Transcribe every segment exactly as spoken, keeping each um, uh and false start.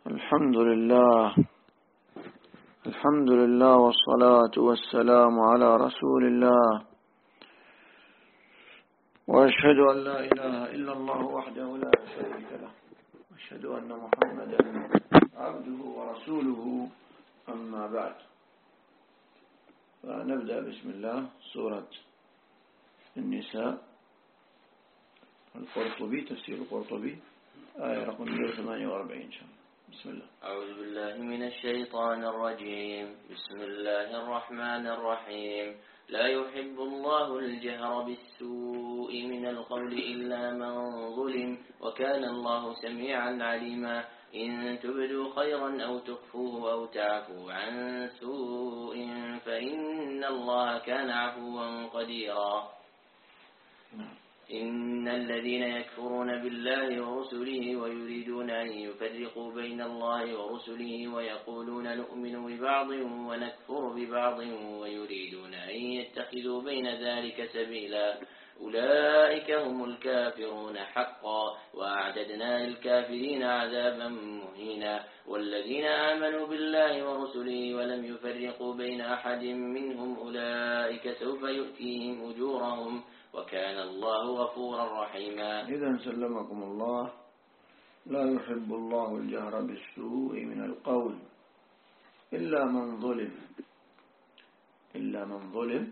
الحمد لله الحمد لله والصلاة والسلام على رسول الله، وأشهد أن لا إله إلا الله وحده لا شريك له، وأشهد أن محمدا عبده ورسوله، أما بعد. فنبدأ بسم الله سورة النساء، القرطبي، تفسير القرطبي، آية رقم مئة وثمانية وأربعين إن شاء الله. بسم الله. أعوذ بالله من الشيطان الرجيم. بسم الله الرحمن الرحيم. لا يحب الله الجهر بالسوء من القول إلا من ظلم، وكان الله سميعا عليما. إن تبدوا خيرا أو تخفوه أو تعفوا عن سوء فإن الله كان عفوا قديرا. إن الذين يكفرون بالله ورسله ويريدون أن يفرقوا بين الله ورسله ويقولون نؤمن ببعض ونكفر ببعض ويريدون أن يتخذوا بين ذلك سبيلا، أولئك هم الكافرون حقا، وأعتدنا للكافرين عذابا مهينا. والذين آمنوا بالله ورسله ولم يفرقوا بين أحد منهم أولئك سوف يؤتيهم أجورهم، وكان الله غفورا رحيما. إذن سلمكم الله، لا يحب الله الجهر بالسوء من القول إلا من ظلم. إلا من ظلم.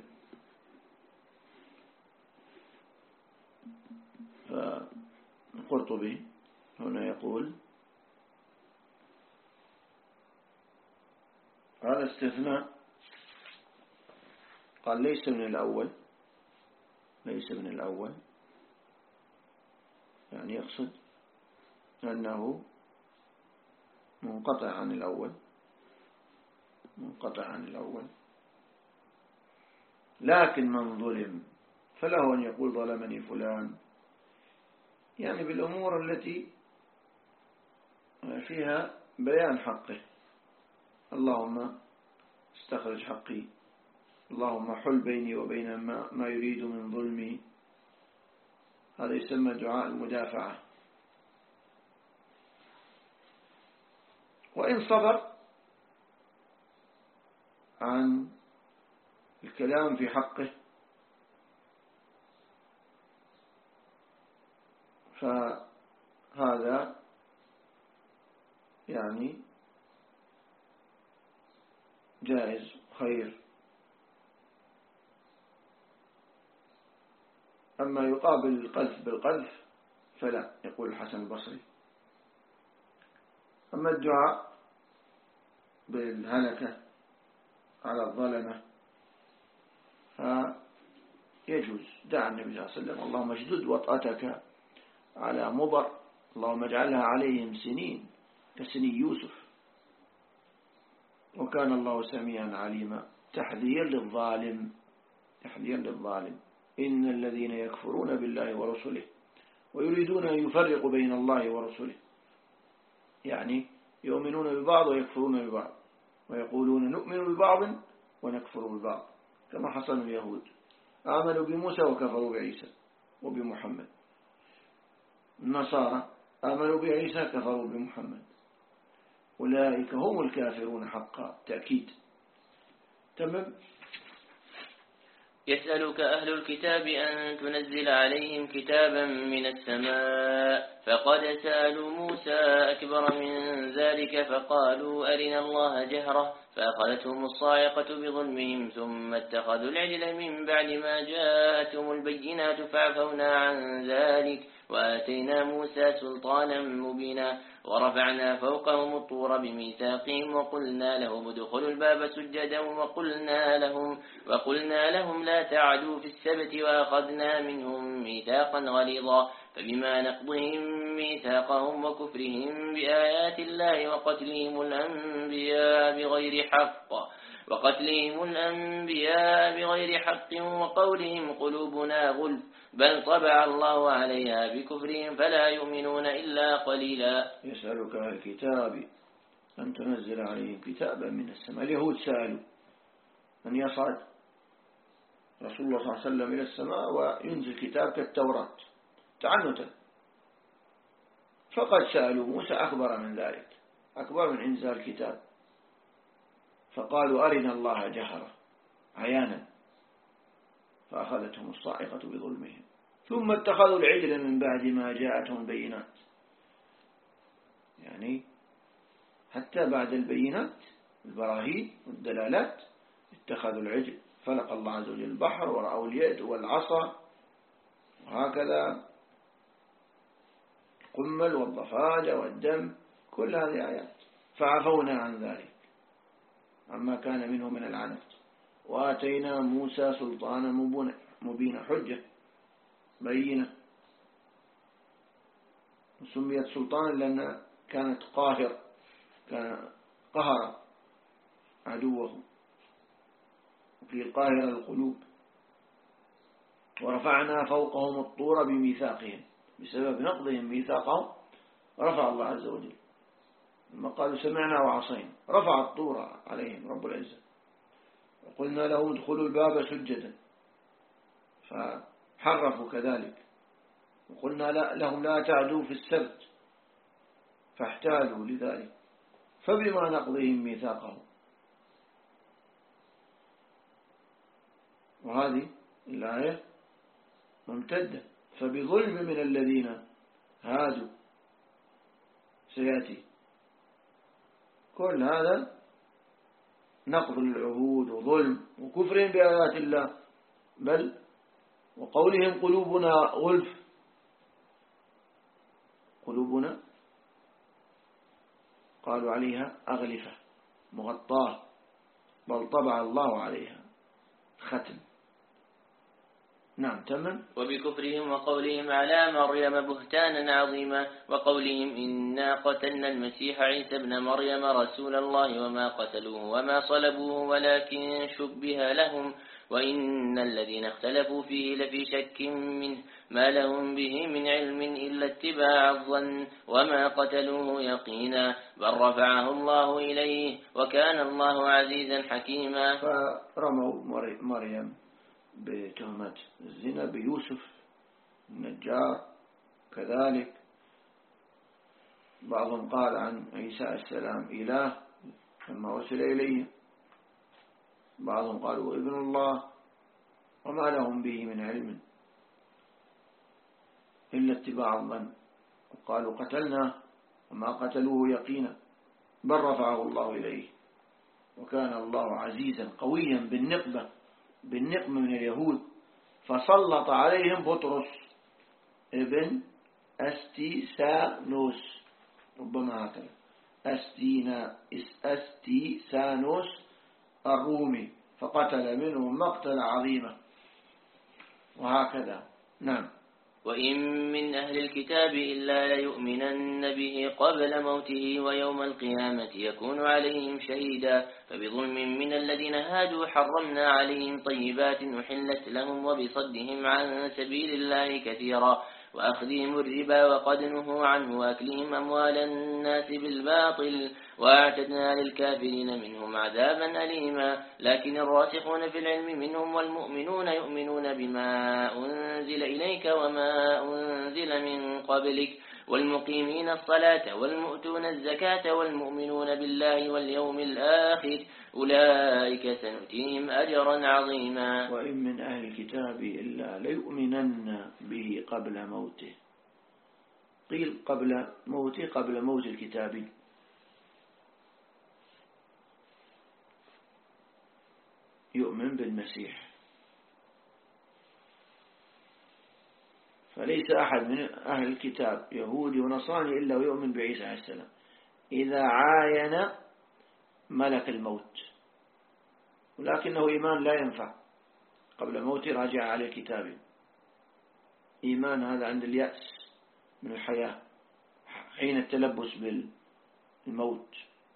فالقرطبي هنا يقول هذا استثناء، قال ليس من الأول، ليس من الأول، يعني يقصد أنه منقطع عن الأول، منقطع عن الأول. لكن من ظلم فله أن يقول ظلمني فلان، يعني بالأمور التي فيها بيان حقه. اللهم استخرج حقي، اللهم حل بيني وبين ما, ما يريد من ظلمي. هذا يسمى دعاء المدافعة. وإن صبر عن الكلام في حقه فهذا يعني جائز خير. أما يقابل القذف بالقذف فلا، يقول الحسن البصري. أما الدعاء بالهلكة على الظلمة فيجوز. دعا النبي صلى الله عليه وسلم اللهم اشدد وطأتك على مضر، اللهم اجعلها عليهم سنين كسني يوسف، وكان الله سميعا عليما. تحذير للظالم، تحذير للظالم. إن الذين يكفرون بالله ورسله ويريدون أن يفرقوا بين الله ورسله، يعني يؤمنون ببعض ويكفرون ببعض، ويقولون نؤمن ببعض ونكفر ببعض، كما حصل اليهود، آمنوا بموسى وكفروا بعيسى وبمحمد. النصارى آمنوا بعيسى كفروا بمحمد. أولئك هم الكافرون حقا، تأكيد. تمام. يسألك أهل الكتاب أن تنزل عليهم كتابا من السماء، فقد سألوا موسى أكبر من ذلك فقالوا أرنا الله جهرة، فأخذتهم الصاعقة بظلمهم ثم اتخذوا العجل من بعد ما جاءتهم البينات فعفونا عن ذلك وآتينا موسى سلطانا مبينا. ورفعنا فوقهم الطور بميثاقهم وقلنا لهم ادخلوا الباب سجدا وقلنا لهم, وقلنا لهم لا تعدوا في السبت وأخذنا منهم ميثاقا غليظا. فبما نقضهم ميثاقهم وكفرهم بآيات الله وقتلهم الأنبياء بغير حق وقتلهم الأنبياء بغير حق وقولهم قلوبنا غلف بل طبع الله عليها بكفرهم فلا يؤمنون إلا قليلا. يسألك الكتاب أن تنزل عليهم كتابا من السماء. اليهود سألوا أن يصعد رسول الله صلى الله عليه وسلم إلى السماء وينزل كتاب كالتوراة تعنتا، فقد سألوا موسى أكبر من ذلك، أكبر من إنزال الكتاب، فقالوا أرنا الله جهرة عيانا فأخذتهم الصاعقة بظلمهم، ثم اتخذوا العجل من بعد ما جاءتهم بينات. يعني حتى بعد البينات البراهين والدلالات اتخذوا العجل، فلق الله عز وجل البحر ورأوا اليد والعصا، وهكذا القمل والضفادع والدم، كل هذه آيات، فعفونا عن ذلك عما كان منه من العنف، وآتينا موسى سلطانا مبين، حجة بينة، سميت سلطانا لأن كانت قاهر، كان قهر عدوه، وفي قاهر القلوب. ورفعنا فوقهم الطور بميثاقهم، بسبب نقضهم ميثاقهم رفع الله عز وجل، لما قالوا سمعنا وعصينا رفع الطور عليهم رب العزة، وقلنا لهم ادخلوا الباب سجدا فحرفوا كذلك، وقلنا لا لهم لا تعدوا في السبت فاحتالوا لذلك، فبما نقضهم ميثاقهم. وهذه الآية ممتدة، فبظلم من الذين هادوا سيأتي كل هذا نقض العهود وظلم وكفرهم بآيات الله، بل وقولهم قلوبنا غلف، قلوبنا قالوا عليها أغلفة مغطاة، بل طبع الله عليها ختم. نعم تمام. وبكفرهم وقولهم على مريم بهتانا عظيما، وقولهم إنا قتلنا المسيح عيسى ابن مريم رسول الله وما قتلوه وما صلبوه ولكن شبه لهم، وإن الذين اختلفوا فيه لفي شك منه ما لهم به من علم إلا اتباع الظن وما قتلوه يقينا، بل رفعه الله إليه وكان الله عزيزا حكيما. فرموا مريم بتهمة الزنا بيوسف النجار كذلك. بعضهم قال عن عيسى السلام إله لما أرسل إليه، بعضهم قالوا ابن الله وما لهم به من علم إلا اتباع الظن، وقالوا قتلنا وما قتلوه يقينا بل رفعه الله إليه وكان الله عزيزا قويا بالنقبة بالنقمة من اليهود، فسلط عليهم بطرس ابن أستيسانوس، ربما هكذا أستينا أستيسانوس الرومي، فقتل منهم مقتل عظيمة، وهكذا. نعم. وإن من أهل الكتاب إلا ليؤمنن به قبل موته ويوم القيامة يكون عليهم شهيدا، فبظلم من الذين هادوا حرمنا عليهم طيبات أحلت لهم وبصدهم عن سبيل الله كثيرا وأخذهم الربا وقد نهوا عنه وأكلهم أموال الناس بالباطل وأعتدنا للكافرين منهم عذابا أليما. لكن الراسخون في العلم منهم والمؤمنون يؤمنون بما أنزل إليك وما أنزل من قبلك والمقيمين الصلاة والمؤتون الزكاة والمؤمنون بالله واليوم الآخر أولئك سنؤتيهم أجرا عظيما. وإن من أهل الكتاب إلا ليؤمنن به قبل موته، قيل قبل موته قبل موت الكتاب، يؤمن بالمسيح، فليس أحد من أهل الكتاب يهودي ونصراني إلا ويؤمن بعيسى عليه السلام إذا عاين ملك الموت، ولكنه إيمان لا ينفع، قبل موته راجع على الكتاب، إيمان هذا عند اليأس من الحياة حين التلبس بالموت.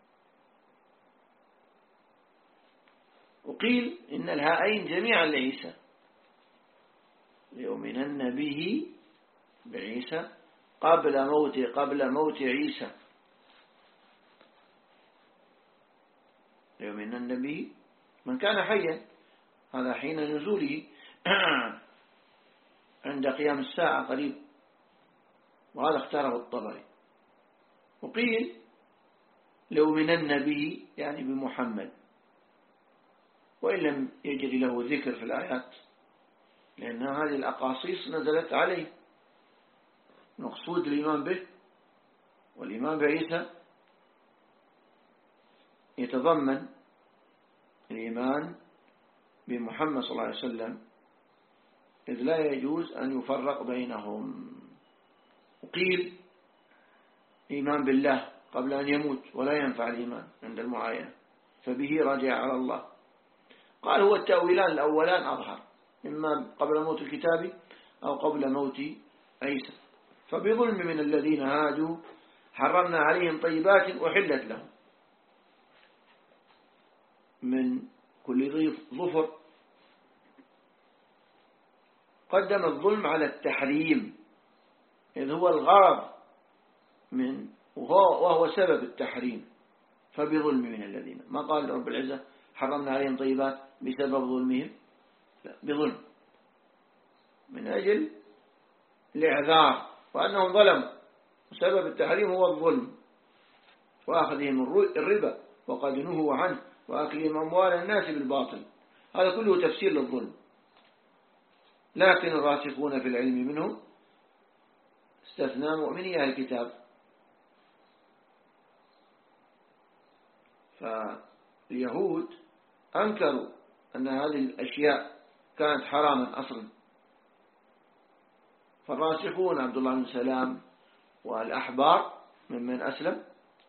وقيل إن الهائين جميعا لعيسى، ليؤمنن به بعيسى قبل موته قبل موت عيسى، ليؤمنن به من كان حيا، هذا حين نزوله عند قيام الساعة قريب، وهذا اختاره الطبري. وقيل لأؤمنن به يعني بمحمد، وإن لم يجري له ذكر في الآيات، لأن هذه الأقاصيص نزلت عليه. مقصود الإيمان به، والإيمان بعيسى يتضمن الإيمان بمحمد صلى الله عليه وسلم، إذ لا يجوز أن يفرق بينهم. وقيل إيمان بالله قبل أن يموت ولا ينفع الإيمان عند المعاينة، فبه رجع على الله. قال هو التأويلان الأولان أظهر، إما قبل موت الكتاب أو قبل موت عيسى. فبظلم من الذين هادوا حرمنا عليهم طيبات أحلت لهم من كل ضيف ظفر. قدم الظلم على التحريم، إذ هو الغرض من وهو, وهو سبب التحريم. فبظلم من الذين، ما قال رب العزة حرمنا عليهم طيبات بسبب ظلمهم، لا، بظلم من أجل الإعذار وأنهم ظلموا، وسبب التحريم هو الظلم وأخذهم الربا وقد نهوا عنه وأكلهم أموال الناس بالباطل. هذا كله تفسير للظلم. لكن الراسخون في العلم منهم استثنى مؤمني أهل الكتاب. فاليهود أنكروا أن هذه الأشياء كانت حراما أصلا. فالراسخون عبد الله بن سلام والأحبار ممن أسلم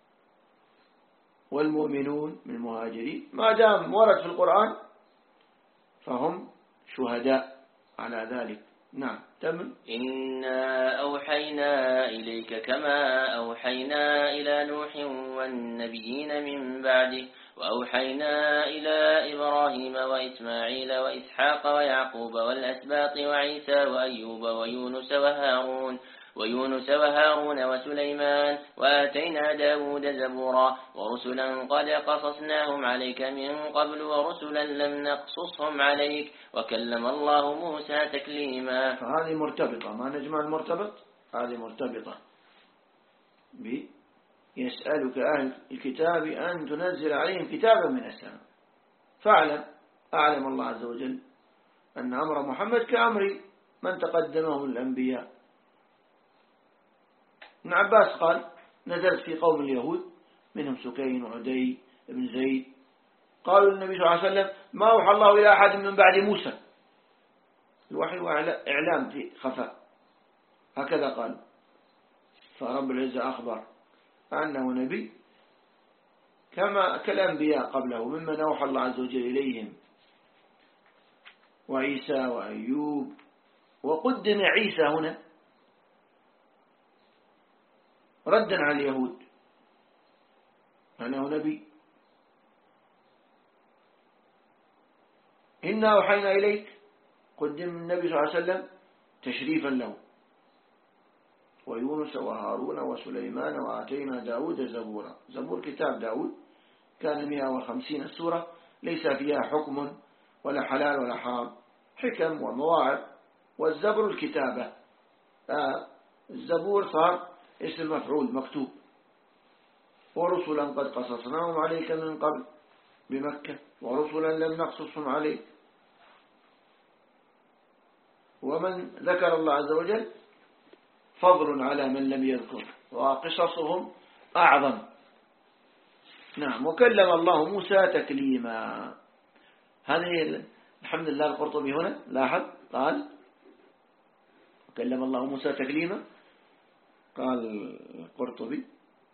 والمؤمنون من المهاجرين ما دام ورد في القرآن فهم شهداء على ذلك. نعم تم. إنا أوحينا إليك كما أوحينا إلى نوح والنبيين من بعده وأوحينا إلى إبراهيم وإسماعيل وإسحاق ويعقوب والأسباط وعيسى وأيوب ويونس وهارون ويونس وهارون وسليمان وآتينا داود زبورا ورسلا قد قصصناهم عليك من قبل ورسلا لم نقصصهم عليك وكلم الله موسى تكليما. فهذه مرتبطة، ما نجمع المرتبط، هذه مرتبطة ب يسألك أهل الكتاب أن تنزل عليهم كتابا من السماء. فاعلم أعلم الله عز وجل أن أمر محمد كأمر من تقدمه الأنبياء. ابن عباس قال نزلت في قوم اليهود منهم سكين وعدي بن زيد قالوا للنبي صلى الله عليه وسلم ما أوحى الله إلى أحد من بعد موسى. الوحي وإعلام في خفاء، هكذا قال. فرب العزة أخبر أنه نبي كما كالأنبياء قبله ممن أوحى الله عز وجل إليهم، وعيسى وأيوب. وقدم عيسى هنا ردا على اليهود أنه نبي. إنا أوحينا إليك قدم النبي صلى الله عليه وسلم تشريفا له. ويونس وهارون وسليمان وآتينا داود زبورا. زبور كتاب داود كان مئة وخمسين سورة ليس فيها حكم ولا حلال ولا حرام، حكم ومواعظ. والزبر الكتابة، آه الزبور صار اسم مفعول مكتوب. ورسلا قد قصصناهم عليك من قبل بمكة ورسلا لم نقصصهم عليك. ومن ذكر الله عز وجل فضل على من لم يذكر وقصصهم أعظم. نعم. وكلم الله موسى تكليما. هذه الحمد لله القرطبي هنا لاحظ قال وكلم الله موسى تكليما. قال القرطبي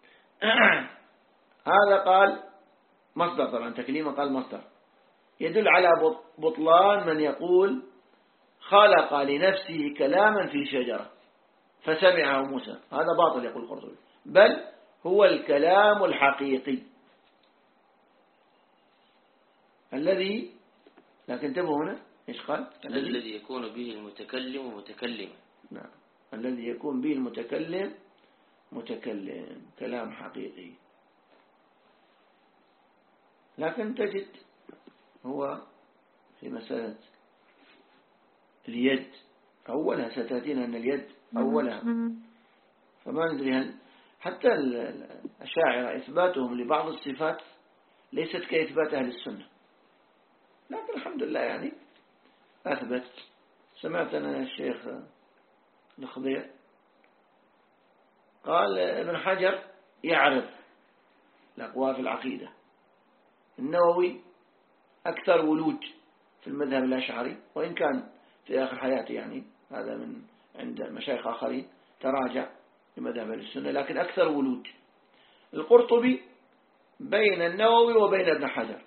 هذا قال مصدر، طبعا تكليما قال مصدر، يدل على بطلان من يقول خلق لنفسه كلاما في شجرة فسمعه موسى. هذا باطل يقول القرطبي، بل هو الكلام الحقيقي الذي، لكن انتبهوا هنا ايش قال؟ الذي يكون به المتكلم متكلما. نعم، الذي يكون به المتكلم متكلم، كلام حقيقي. لكن تجد هو في مسألة اليد أولها ستأتينا أن اليد أولها، فما ندري هل حتى الأشاعرة إثباتهم لبعض الصفات ليست كإثبات أهل السنة، لكن الحمد لله يعني أثبت. سمعت أنا الشيخ الخضير قال ابن حجر يعرض الأقوال في العقيدة، النووي أكثر ولوج في المذهب الأشعري، وإن كان في آخر حياته يعني هذا من عند مشايخ آخرين تراجع لمذهب السنة، لكن أكثر ولوج. القرطبي بين النووي وبين ابن حجر،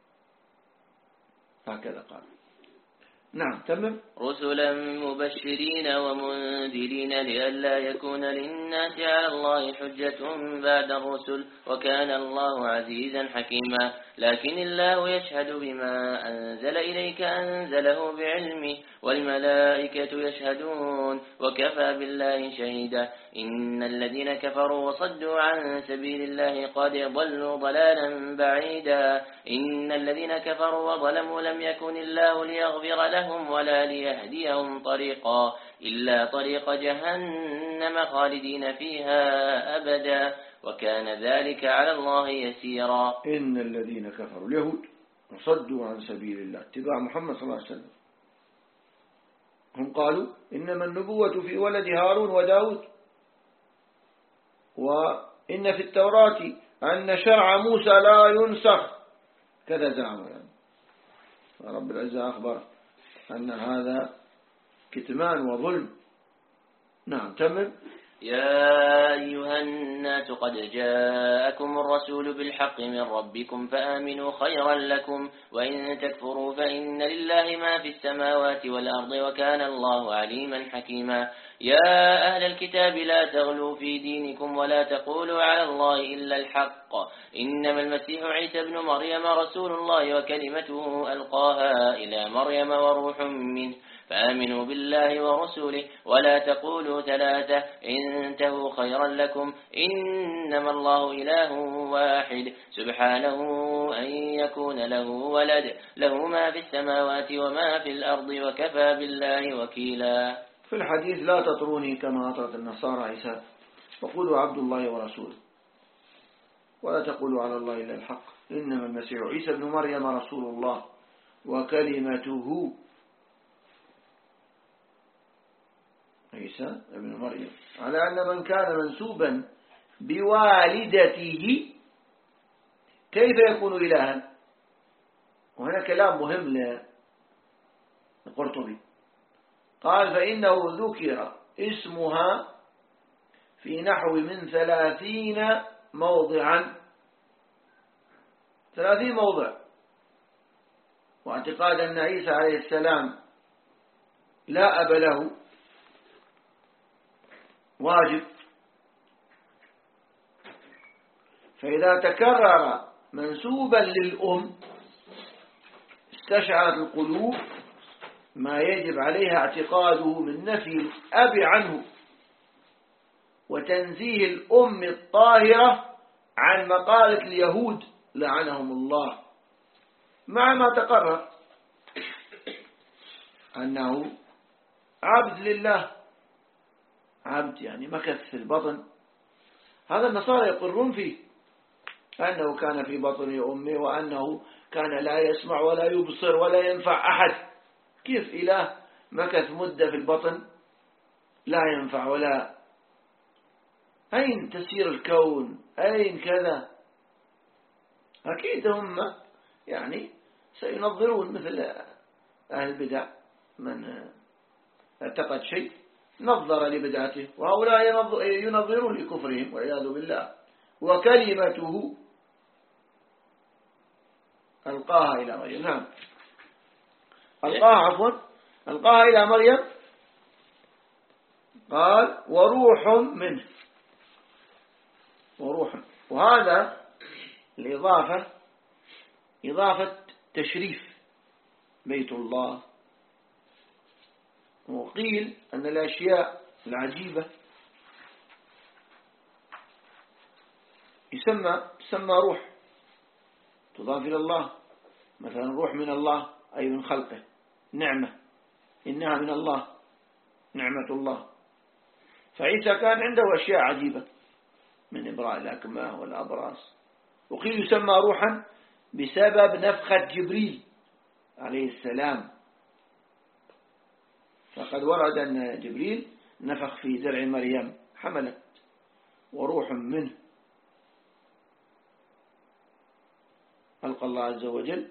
هكذا قال. نعم تمام. رسلا مبشرين ومنذرين لئلا يكون للناس على الله حجة بعد الرسل، وكان الله عزيزا حكيما. لكن الله يشهد بما أنزل إليك أنزله بعلمه، والملائكة يشهدون، وكفى بالله شهيدا. إن الذين كفروا وصدوا عن سبيل الله قد ضلوا ضلالا بعيدا. إن الذين كفروا وظلموا لم يكن الله ليغفر لهم ولا ليهديهم طريقا إلا طريق جهنم خالدين فيها أبدا، وكان ذلك على الله يسيرا. إن الذين كفروا اليهود وصدوا عن سبيل الله اتباع محمد صلى الله عليه وسلم، هم قالوا إنما النبوة في ولد هارون وداود، وإن في التوراة أن شرع موسى لا ينسخ، كذا زعموا يعني. رب العزة أخبر أن هذا كتمان وظلم. نعم تمام. يا أيها الناس قد جاءكم الرسول بالحق من ربكم فآمنوا خيرا لكم، وإن تكفروا فإن لله ما في السماوات والأرض وكان الله عليما حكيما. يا أهل الكتاب لا تغلوا في دينكم ولا تقولوا على الله إلا الحق، إنما المسيح عيسى بن مريم رسول الله وكلمته ألقاها إلى مريم وروح منه، فآمنوا بالله ورسوله ولا تقولوا ثلاثة انتهوا خيرا لكم، إنما الله إله واحد سبحانه أن يكون له ولد، له ما في السماوات وما في الأرض وكفى بالله وكيلا. في الحديث لا تطروني كما أطرت النصارى عيسى، وقولوا عبد الله ورسوله ولا تقولوا على الله إلا الحق، إنما المسيح عيسى بن مريم رسول الله وكلمته. عيسى ابن مريم، على أن من كان منسوبا بوالدته كيف يكون إلها؟ وهنا كلام مهم للقرطبي، قال فإنه ذكر اسمها في نحو من ثلاثين موضعا، ثلاثين موضع، واعتقاد أن عيسى عليه السلام لا أب له واجب، فإذا تكرر منسوبا للأم استشعرت القلوب ما يجب عليها اعتقاده من نفي الأب عنه وتنزيه الأم الطاهرة عن مقالة اليهود لعنهم الله، مع ما تقرر أنه عبد لله، عبد يعني مكث في البطن. هذا النصارى يقرون فيه أنه كان في بطن أمه، وأنه كان لا يسمع ولا يبصر ولا ينفع أحد. كيف إله مكث مدة في البطن لا ينفع ولا، أين تسير الكون، أين كذا؟ أكيد هم يعني سينظرون مثل أهل البدع، من اعتقد شيء نظر لبدعته، وهؤلاء ينظرون لكفرهم والعياذ بالله. وكلمته ألقاها إلى مريم، نعم ألقاها عفوا ألقاها إلى مريم، قال وروح منه، وروح، وهذا الإضافة إضافة تشريف بيت الله. وقيل أن الأشياء العجيبة يسمى تسمى روح تضاف إلى الله، مثلا روح من الله أي من خلقه، نعمة إنها من الله نعمة الله. فعيسى كان عنده أشياء عجيبة من إبراء الأكمه والأبراس. وقيل يسمى روحا بسبب نفخة جبريل عليه السلام، فقد ورد أن جبريل نفخ في درع مريم حملت وروح منه ألقى الله عز وجل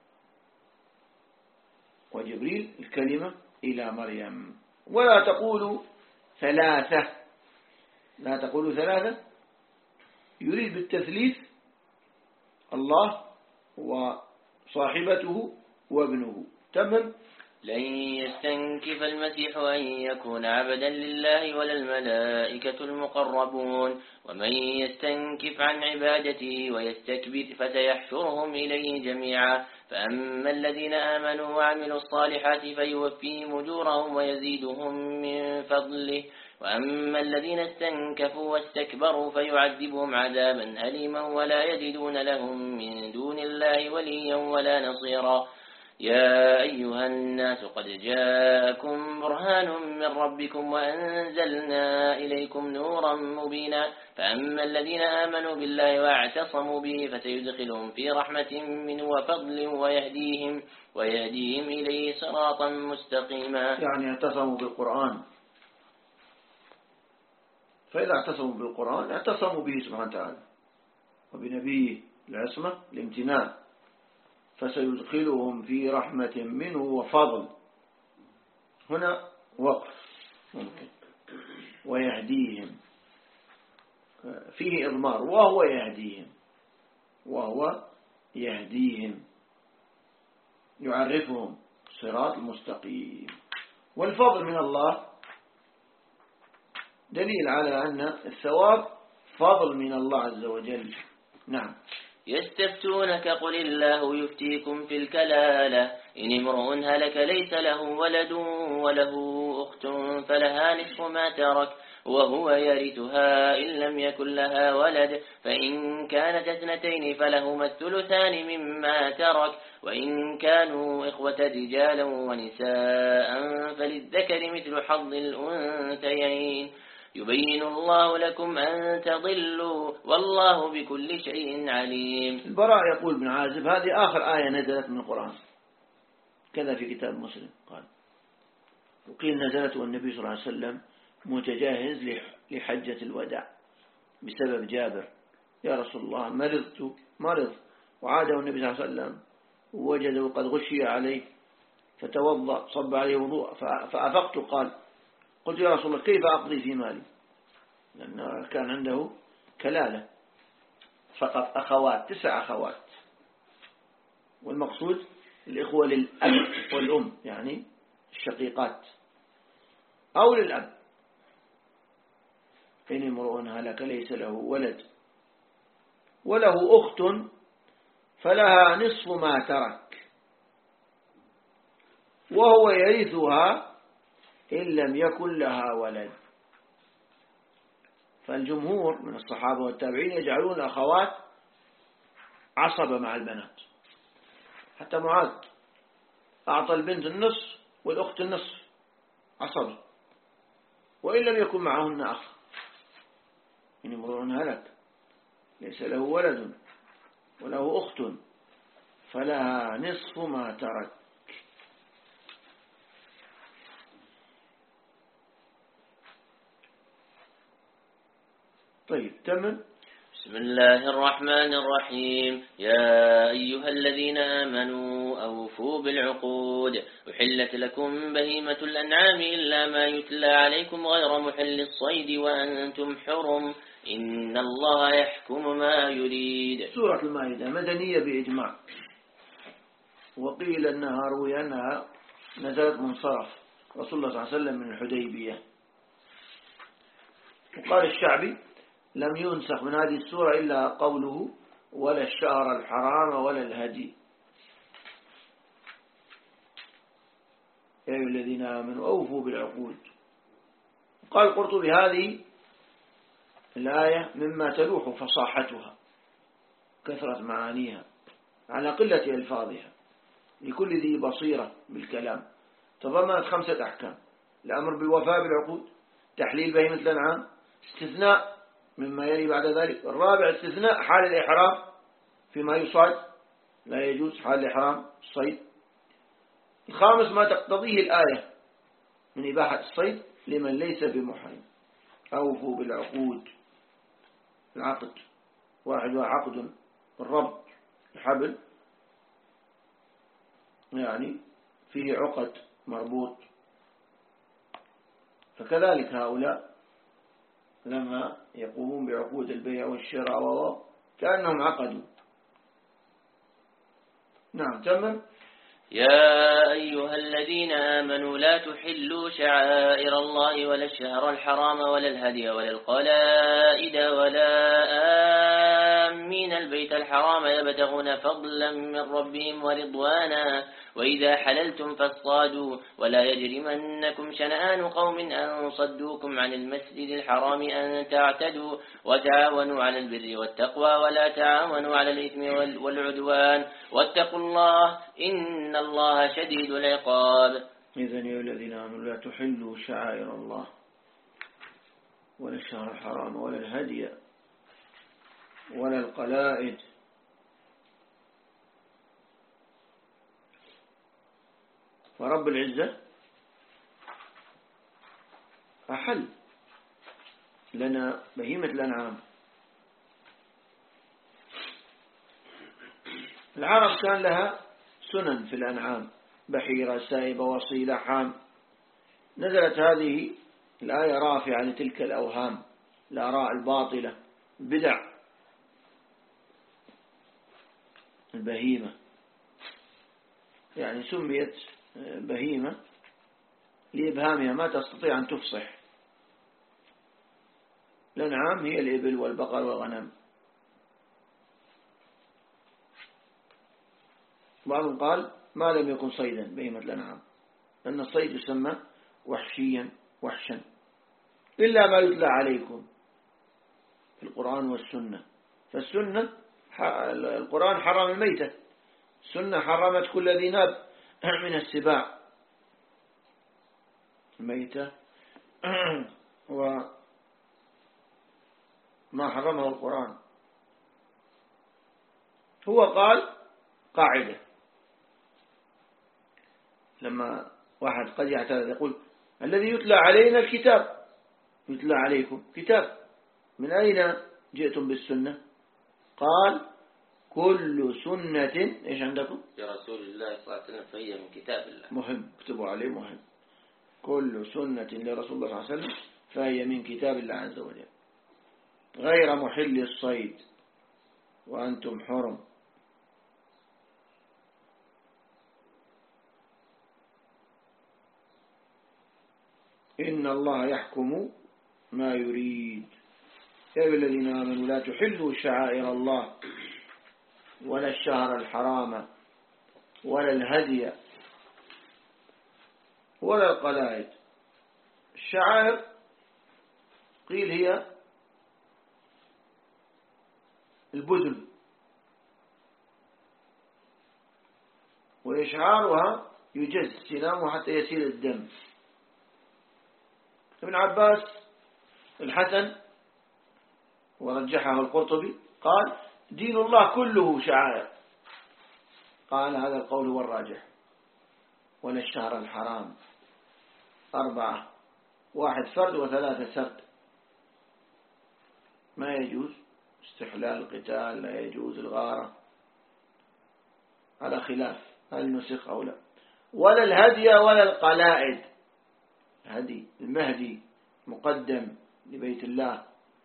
وجبريل الكلمة إلى مريم. ولا تقولوا ثلاثة، لا تقولوا ثلاثة، يريد بالتثليث الله وصاحبته وابنه. تمام. لن يستنكف المسيح أن يكون عبدا لله ولا الملائكة المقربون، ومن يستنكف عن عبادته ويستكبر فسيحشرهم إليه جميعا. فأما الذين آمنوا وعملوا الصالحات فيوفيهم أجورهم ويزيدهم من فضله، وأما الذين استنكفوا واستكبروا فيعذبهم عذابا أليما ولا يجدون لهم من دون الله وليا ولا نصيرا. يا أيها الناس قد جاءكم برهان من ربكم وأنزلنا إليكم نورا مبينا. فأما الذين آمنوا بالله واعتصموا به فسيدخلهم في رحمة منه وفضل ويهديهم, ويهديهم إليه صراطا مستقيما. يعني اعتصموا بالقرآن، فإذا اعتصموا بالقرآن اعتصموا به سبحانه وتعالى وبنبيه العصمة الامتنان، فسيدخلهم في رحمة منه وفضل. هنا وقف ممكن. ويهديهم فيه إضمار، وهو يهديهم، وهو يهديهم يعرفهم صراط المستقيم. والفضل من الله دليل على أن الثواب فضل من الله عز وجل. نعم. يستفتونك قل الله يفتيكم في الكلالة، إن امرؤ هلك ليس له ولد وله أخت فلها نصف ما ترك وهو يرثها إن لم يكن لها ولد، فإن كانت اثنتين فلهما الثلثان مما ترك، وإن كانوا إخوة رجالا ونساء فللذكر مثل حظ الأنثيين. يبين الله لكم أن تضلوا والله بكل شيء عليم. البراء يقول ابن عازب هذه آخر آية نزلت من القرآن، كذا في كتاب مسلم قال. وقيل نزلت والنبي صلى الله عليه وسلم متجهز لحجة الوداع بسبب جابر، يا رسول الله مرضت مرض، وعاده النبي صلى الله عليه وسلم ووجده قد غشي عليه فتوضأ صب عليه وضوء فأفقت. قال قلت يا رسول الله كيف أقضي في مالي، لأن كان عنده كلالة فقط أخوات، تسع أخوات، والمقصود الإخوة للأب والأم يعني الشقيقات، أو للأب. إن امرؤ هلك ليس له ولد وله أخت فلها نصف ما ترك وهو يرثها إن لم يكن لها ولد. فالجمهور من الصحابة والتابعين يجعلون الأخوات عصبة مع البنات، حتى معاذ أعطى البنت النصف والأخت النصف عصبة، وإن لم يكن معهن أخ. إن امرؤ هلك ليس له ولد وله أخت فلها نصف ما ترك. طيب تمام. بسم الله الرحمن الرحيم. يا أيها الذين آمنوا أوفوا بالعقود، أحلت لكم بهيمة الأنعام إلا ما يتلى عليكم غير محل الصيد وأنتم حرم إن الله يحكم ما يريد. سورة المائدة مدنية بإجماع، وقيل أنها روي أنها نزلت منصرف رسول الله صلى الله عليه وسلم من الحديبية. وقال الشعبي لم ينسخ من هذه السورة إلا قوله ولا الشهر الحرام ولا الهدي. يا أيها الذين آمنوا أوفوا بالعقود. قال القرطبي هذه الآية مما تلوح فصاحتها كثرة معانيها على قلة ألفاظها لكل ذي بصيرة بالكلام. تضمنت خمسة أحكام: الأمر بالوفاء بالعقود، تحليل بهيمة الأنعام، استثناء مما يلي بعد ذلك. الرابع استثناء حال الإحرام فيما يصاد، لا يجوز حال الإحرام الصيد. الخامس ما تقتضيه الآية من إباحة الصيد لمن ليس بمحرم. أوفوا بالعقود، العقد واحد عقد الربط الحبل، يعني فيه عقد مربوط، فكذلك هؤلاء لما يقومون بعقود البيع والشراء كأنهم عقدوا. نعم تمام. يا أيها الذين آمنوا لا تحلوا شعائر الله ولا الشهر الحرام ولا الهدي ولا القلائد ولا آمين البيت الحرام يبتغون فضلا من ربهم ورضوانا وإذا حللتم فاصطادوا ولا يجرمنكم شنآن قوم أن صدوكم عن المسجد الحرام أن تعتدوا وتعاونوا على البر والتقوى ولا تعاونوا على الإثم والعدوان واتقوا الله إن الله شديد العقاب. إذن يا الذين آمنوا لا تحلوا شعائر الله ولا الشهر الحرام ولا الهدي ولا القلائد فرب العزة أحل لنا بهيمة الأنعام. العرب كان لها سنن في الأنعام، بحيرة سائبة وصيلة حام. نزلت هذه الآية رافعة لتلك الأوهام الآراء الباطلة بدع البهيمة، يعني سميت بهيمة لإبهامها ما تستطيع أن تفصح. الأنعام هي الإبل والبقر والغنم. بعضهم قال ما لم يكن صيدا بهيمة الأنعام، لأن الصيد يسمى وحشيا وحشا إلا ما يتلى عليكم في القرآن والسنة. فالسنة القرآن حرم الميتة، السنة حرمت كل ذي ناب من السباع الميتة وما حرمه القرآن. هو قال قاعدة لما واحد قد يعترض يقول الذي يتلى علينا الكتاب، يتلى عليكم كتاب، من أين جئتم بالسنة؟ قال كل سنة إيش عندكم؟ لرسول الله صلى الله عليه وسلم فهي من كتاب الله. مهم، اكتبوا عليه مهم. كل سنة لرسول الله صلى الله عليه وسلم فهي من كتاب الله عز وجل غير محل الصيد وأنتم حرم. إن الله يحكم ما يريد. يا أيها الذين آمنوا لا تحلوا شعائر الله ولا الشهر الحرام ولا الهدي ولا القلائد. الشعائر قيل هي البدن، وإشعارها يجز سنامه حتى يسيل الدم. ابن عباس الحسن ورجحه القرطبي قال دين الله كله شعائر، قال هذا القول هو الراجح. ولا الشهر الحرام أربعة، واحد فرد وثلاثة سرد، ما يجوز استحلال القتال، لا يجوز الغارة على خلاف هل نسخ أو لا. ولا الهدي ولا القلائد، هدي المهدي مقدم لبيت الله،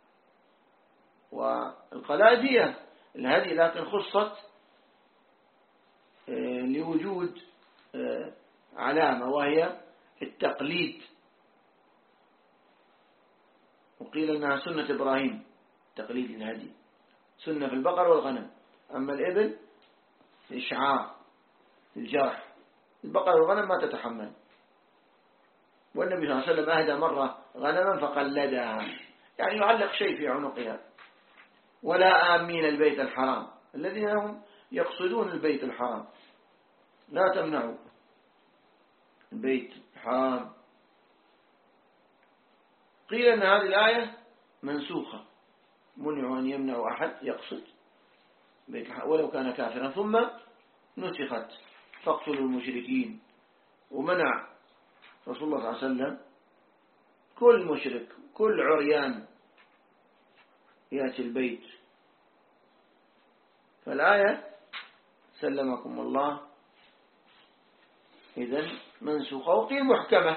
والقلائد هي الهدي لكن خصت لوجود علامة وهي التقليد، وقيل أنها سنة إبراهيم تقليد الهدي، سنة في البقر والغنم. أما الإبل إشعار الجرح، البقر والغنم ما تتحمل. والنبي صلى الله عليه وسلم أهدى مرة غنما فقلدها، يعني يعلق شيء في عنقها. ولا آمين البيت الحرام، الذين هم يقصدون البيت الحرام، لا تمنعوا البيت الحرام. قيل أن هذه الآية منسوخة منعوا أن يمنعوا أحد يقصد ولو كان كافرا، ثم نسخت فاقتلوا المشركين، ومنع رسول الله صلى الله عليه وسلم كل مشرك كل عريان يأتي البيت. فالآية سلمكم الله إذن منسوخة وقيل محكمة،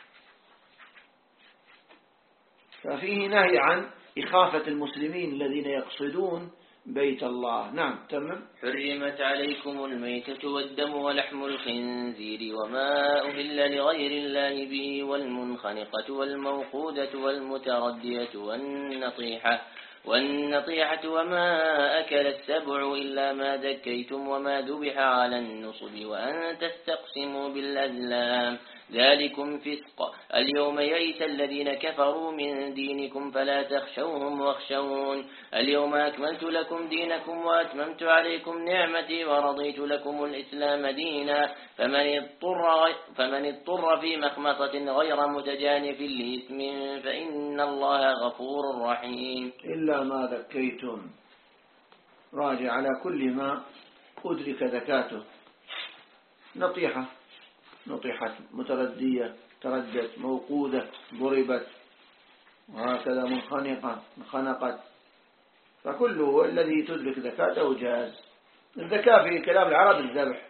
ففيه نهي عن إخافة المسلمين الذين يقصدون بيت الله. نعم تمام. حرمت عليكم الميتة والدم ولحم الخنزير وما أهل لغير الله به والمنخنقة والموقودة والمتردية والنطيحة والنطيحة وما أكل السبع إلا ما ذكيتم وما ذبح على النصب وأن تستقسموا بالأزلام ذلكم فسق. اليوم يئس الذين كفروا من دينكم فلا تخشوهم واخشون. اليوم أكملت لكم دينكم وأتممت عليكم نعمتي ورضيت لكم الإسلام دينا. فمن اضطر, فمن اضطر في مخمصة غير متجانف لإثم فإن الله غفور رحيم. إلا ما ذكيتم، راجع على كل ما أدرك ذكاته. نطيحة نطيحة متردية تردت موقودة ضربت، وهكذا منخنقة انخنقت، فكله الذي تدرك ذكاته جاز. الذكاء في كلام العرب الذبح.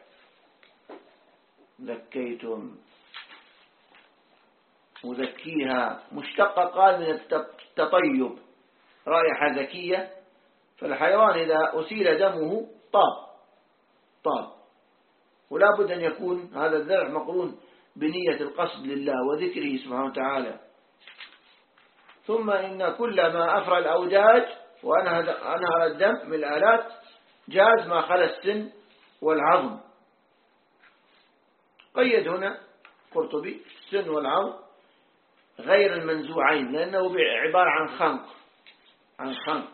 ذكيتم وذكيها مشتقة قال من التطيب، رائحة ذكية، فالحيوان إذا أسيل دمه طاب طاب، ولا بد أن يكون هذا الذبح مقرون بنية القصد لله وذكره سبحانه وتعالى. ثم إن كل ما أفرى الأوداج وأنهر الدم من الآلات جاز ما خلا السن والعظم. قيد هنا قرطبي السن والعظم غير المنزوعين لأنه عبارة عن خنق عن خنق.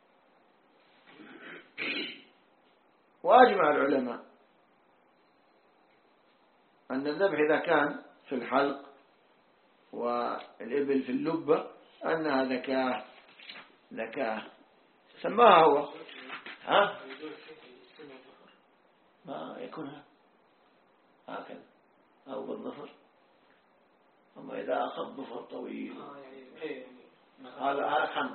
وأجمع العلماء أن الذبح إذا كان في الحلق والإبل في اللبة أنها ذكاة ذكاة سماها هو ها ما يكونها هكذا أو بالظفر. أما إذا أخذ ظفر طويل هذا هذا خنق.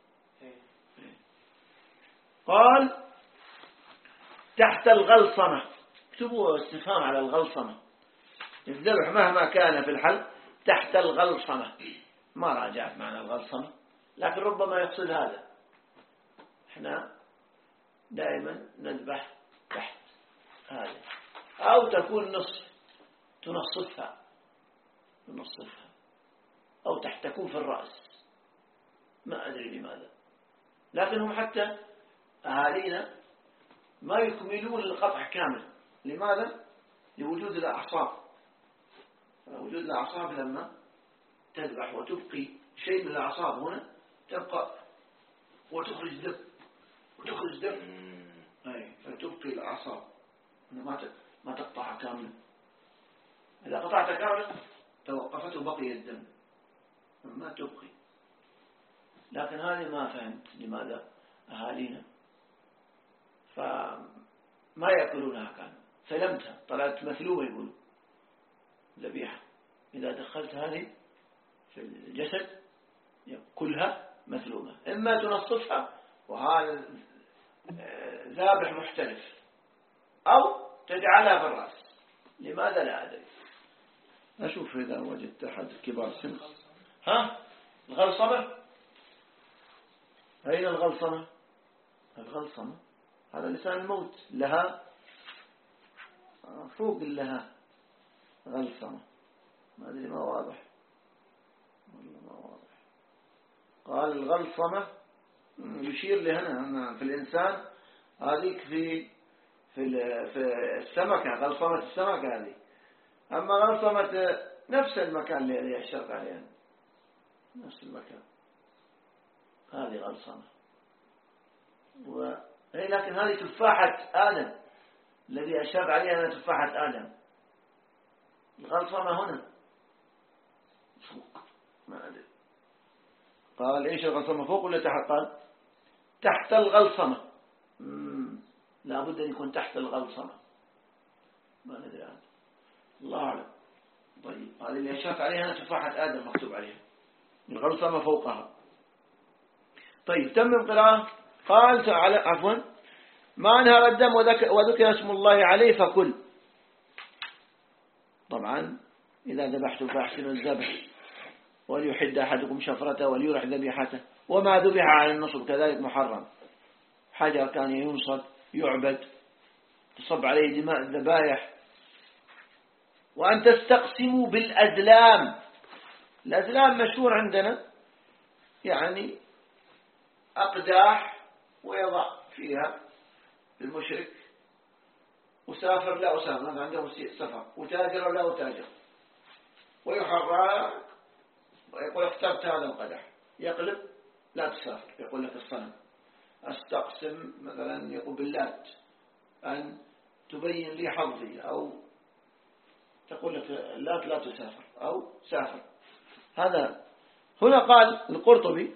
قال تحت الغلصمة، اكتبوا استفهام على الغلصمة. الذبح مهما كان في الحلق تحت الغلصمة، ما راجعت معنى الغلصمة لكن ربما يقصد هذا. احنا دائما نذبح تحت هذا، أو تكون نصف تنصفها تنصفها أو تحت تكون في الرأس، ما أدري لماذا، لكنهم حتى أهالينا ما يكملون القطع كامل. لماذا؟ لوجود الأعصاب. وجود الأعصاب لما تذبح وتبقي شيء من الأعصاب هنا تبقى وتخرج دم وتخرج دم أي فتبقي الأعصاب ما ما تقطعها كاملا. إذا قطعتها كاملا توقفت وبقي الدم ما تبقي. لكن هذه ما فهمت لماذا أهالينا فما يأكلونها كامل، سلمتها طلعت مثلومة. يقول ذبيحة إذا دخلت هذه في الجسد كلها مثلومة، إما تنصفها وهذا ذابح محترف أو تجعلها في الرأس. لماذا لا أدري. أشوف إذا وجدت أحد كبار سن. ها الغلصمة أين الغلصمة؟ الغلصمة هذا لسان الموت، لها فوق لها غلصمة، ما أدري ما واضح والله ما واضح. قال الغلصمة يشير لهنا في الإنسان هذيك في في في السمكة، غلصمة السمكة هذه. أما غلصمة نفس المكان اللي أشرت عليه نفس المكان هذه غلصمة. و لكن هذه تفاحة آدم الذي أشار عليها أنها تفاحة آدم. الغلصمة هنا فوق ما أدري. قال إيش الغلصمة فوق ولا تحت؟ قال تحت الغلصمة. لا بد أن يكون تحت الغلصمة، ما ندري عنه، الله أعلم. طيب هذه اللي أشرت عليها تفاحة آدم مكتوب عليها، الغلصمة فوقها. طيب تمم قراءة. قال تعالى عفوا ما انهر الدم وذكر اسم الله عليه فكل. طبعا إذا ذبحتم فأحسنوا الذبح وليحد أحدكم شفرته وليرح ذبيحته، وما ذبح على النصب كذلك محرم، حجر كان ينصب يعبد تصب عليه دماء الذبائح. وأن تستقسموا بالأزلام. الأزلام مشهور عندنا، يعني أقداح ويضع فيها المشرك، وسافر لا أسافر، هذا عنده سفر، وتاجر لا أتاجر، ويحرك ويقول اخترت هذا القدح، يقلب لا تسافر، يقول لك الصنم أستقسم مثلا، يقول باللات أن تبين لي حظي، أو تقول لك اللات لا تسافر أو سافر. هذا هنا قال القرطبي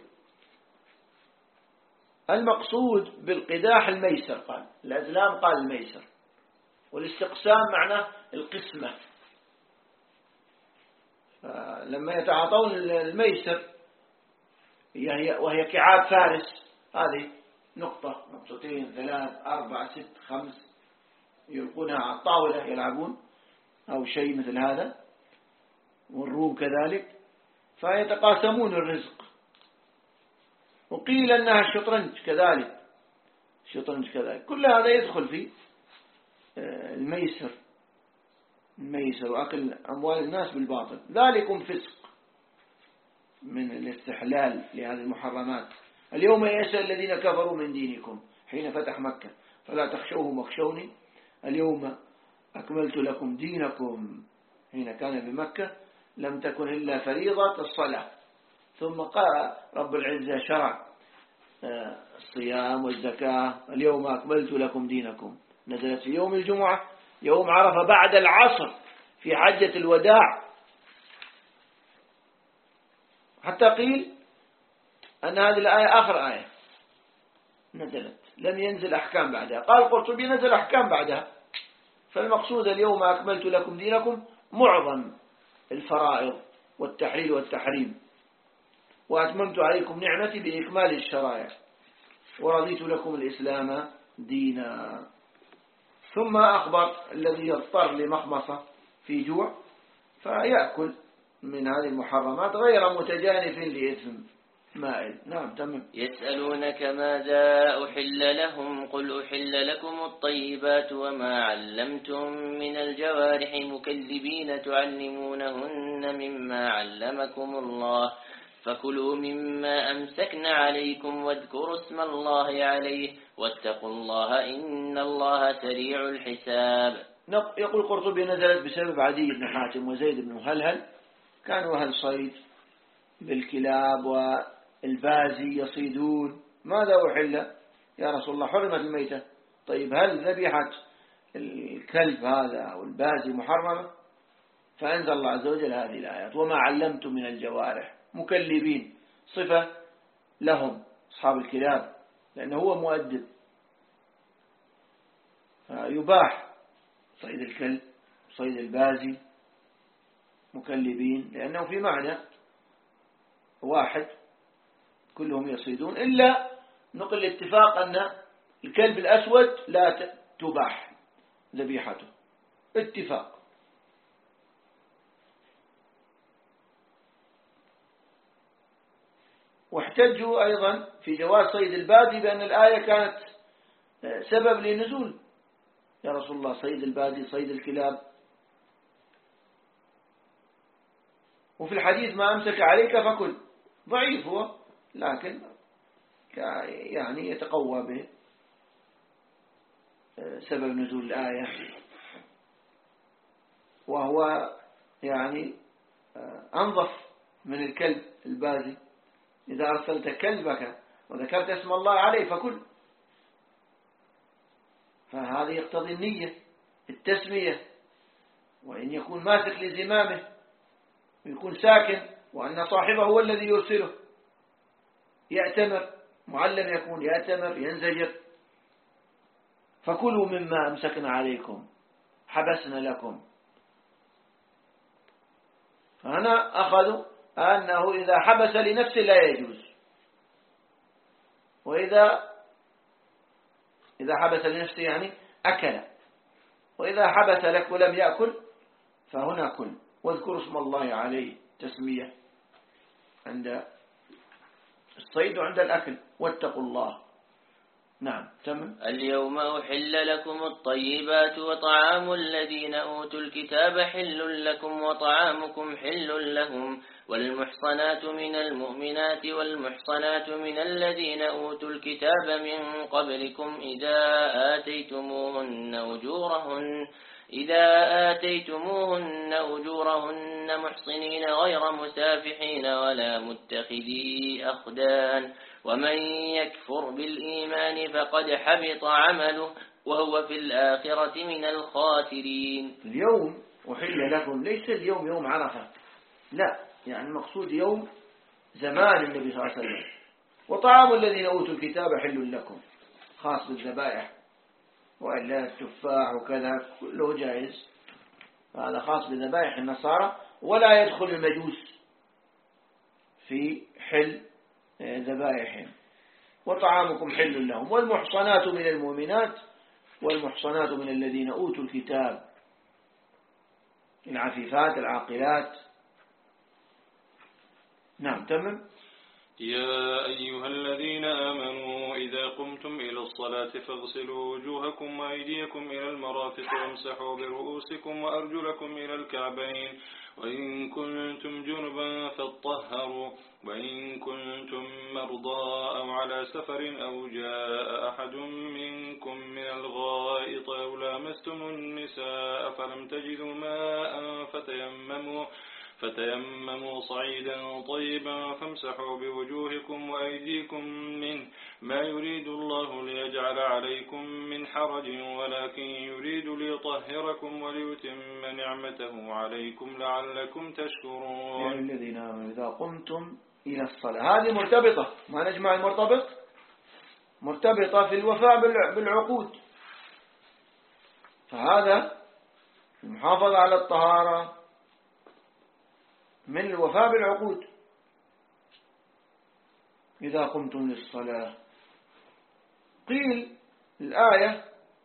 المقصود بالقداح الميسر، قال الأزلام قال الميسر، والاستقسام معناه القسمة. لما يتعاطون الميسر وهي كعاب فارس، هذه نقطة نقطتين ثلاث أربع ست خمس، يلقونها على الطاولة يلعبون أو شيء مثل هذا، والروم كذلك، فيتقاسمون الرزق. وقيل أنها الشطرنج كذلك، الشطرنج كذلك، كل هذا يدخل في الميسر، الميسر وأكل أموال الناس بالباطل. ذلكم فسق من الاستحلال لهذه المحرمات. اليوم يئس الذين كفروا من دينكم حين فتح مكة فلا تخشوهم واخشوني اليوم أكملت لكم دينكم. حين كان بمكة لم تكن إلا فريضة الصلاة، ثم قال رب العزة شرع الصيام والزكاة. اليوم أكملت لكم دينكم نزلت في يوم الجمعة يوم عرفة بعد العصر في حجة الوداع، حتى قيل أن هذه الآية آخر آية نزلت، لم ينزل أحكام بعدها. قال القرطبي نزل أحكام بعدها، فالمقصود اليوم أكملت لكم دينكم معظم الفرائض والتحليل والتحريم، وأتممت عليكم نعمتي بإكمال الشرائع، ورضيت لكم الإسلام دينا. ثم أخبر الذي يضطر لمخمصة في جوع فيأكل من هذه المحرمات غير متجانف لإثم مائل. نعم تمام. يسألونك ماذا أحل لهم قل أحل لكم الطيبات وما علمتم من الجوارح مكذبين تعلمونهن مما علمكم الله فكلوا مما أمسكن عليكم واذكروا اسم الله عليه واتقوا الله إن الله سريع الحساب. يقول القرطبي نزلت بسبب عدي بن حاتم وزيد بن هلهل، كانوا أهل صيد بالكلاب والبازي يصيدون. ماذا أحل يا رسول الله؟ حرمت الميتة. طيب هل ذبيحة الكلب هذا أو البازي محرمة؟ فأنزل الله عز وجل هذه الآيات وما علمتم من الجوارح مكلبين، صفة لهم أصحاب الكلاب لأنه هو مؤدب، يباح صيد الكلب صيد البازي مكلبين لأنه في معنى واحد كلهم يصيدون، إلا نقل الاتفاق أن الكلب الأسود لا تباح ذبيحته، اتفاق. واحتجوا أيضا في جواز صيد البادي بأن الآية كانت سبب لنزول يا رسول الله صيد البادي صيد الكلاب. وفي الحديث ما أمسك عليك فكل، ضعيف هو لكن يعني يتقوى به سبب نزول الآية، وهو يعني أنظف من الكلب البازي. إذا أرسلت كلبك وذكرت اسم الله عليه فكل، فهذا يقتضي النية التسمية، وإن يكون ماسك لزمامه ويكون ساكن، وأن صاحبه هو الذي يرسله يأتمر معلم يكون يأتمر ينزجر. فكلوا مما أمسكنا عليكم حبسنا لكم. فهنا أخذوا أنه إذا حبس لنفسه لا يجوز، وإذا إذا حبس لنفسه يعني أكل، وإذا حبس لك ولم يأكل فهنا كل. واذكروا اسم الله عليه تسمية عند الصيد وعند الأكل، واتقوا الله. نعم تمام. اليوم أحل لكم الطيبات وطعام الذين أوتوا الكتاب حل لكم وطعامكم حل لهم، والمحصنات من المؤمنات والمحصنات من الذين أوتوا الكتاب من قبلكم إذا آتيتموهن أجورهن إذا آتيتموهن أجورهن محصنين غير مسافحين ولا متخذي أخدان، ومن يكفر بالإيمان فقد حبط عمله وهو في الآخرة من الخاسرين. اليوم أحل لكم ليس اليوم يوم عرفة، لا، يعني المقصود يوم زمان النبي صلى الله عليه وسلم. وطعام الذين أوتوا الكتاب حل لكم، خاص بالذبائح وإلا التفاح وكذا كله جائز، هذا خاص بذبائح النصارى، ولا يدخل المجوس في حل ذبائحهم. وطعامكم حل لهم، والمحصنات من المؤمنات والمحصنات من الذين أوتوا الكتاب، العفيفات العاقلات. نعم تمام. يا أيها الذين آمنوا إذا قمتم إلى الصلاة فاغسلوا وجوهكم وأيديكم إلى المرافق وامسحوا برؤوسكم وأرجلكم إلى الكعبين، وإن كنتم جنبا فاطهروا، وإن كنتم مرضى أو على سفر أو جاء أحد منكم من الغائط أو لامستم النساء فلم تجدوا ماء فتيمموا فتيمموا صعيدا طيبا فامسحوا بوجوهكم وأيديكم منه، ما يريد الله ليجعل عليكم من حرج ولكن يريد ليطهركم وليتم نعمته عليكم لعلكم تشكرون. يا الذين آمنوا إذا قمتم إلى الصلاة، هذه مرتبطة، ما نجمع المرتبط، مرتبطة في الوفاء بالعقود. فهذا المحافظة على الطهارة من الوفاء بالعقود. إذا قمتم للصلاة، قيل الآية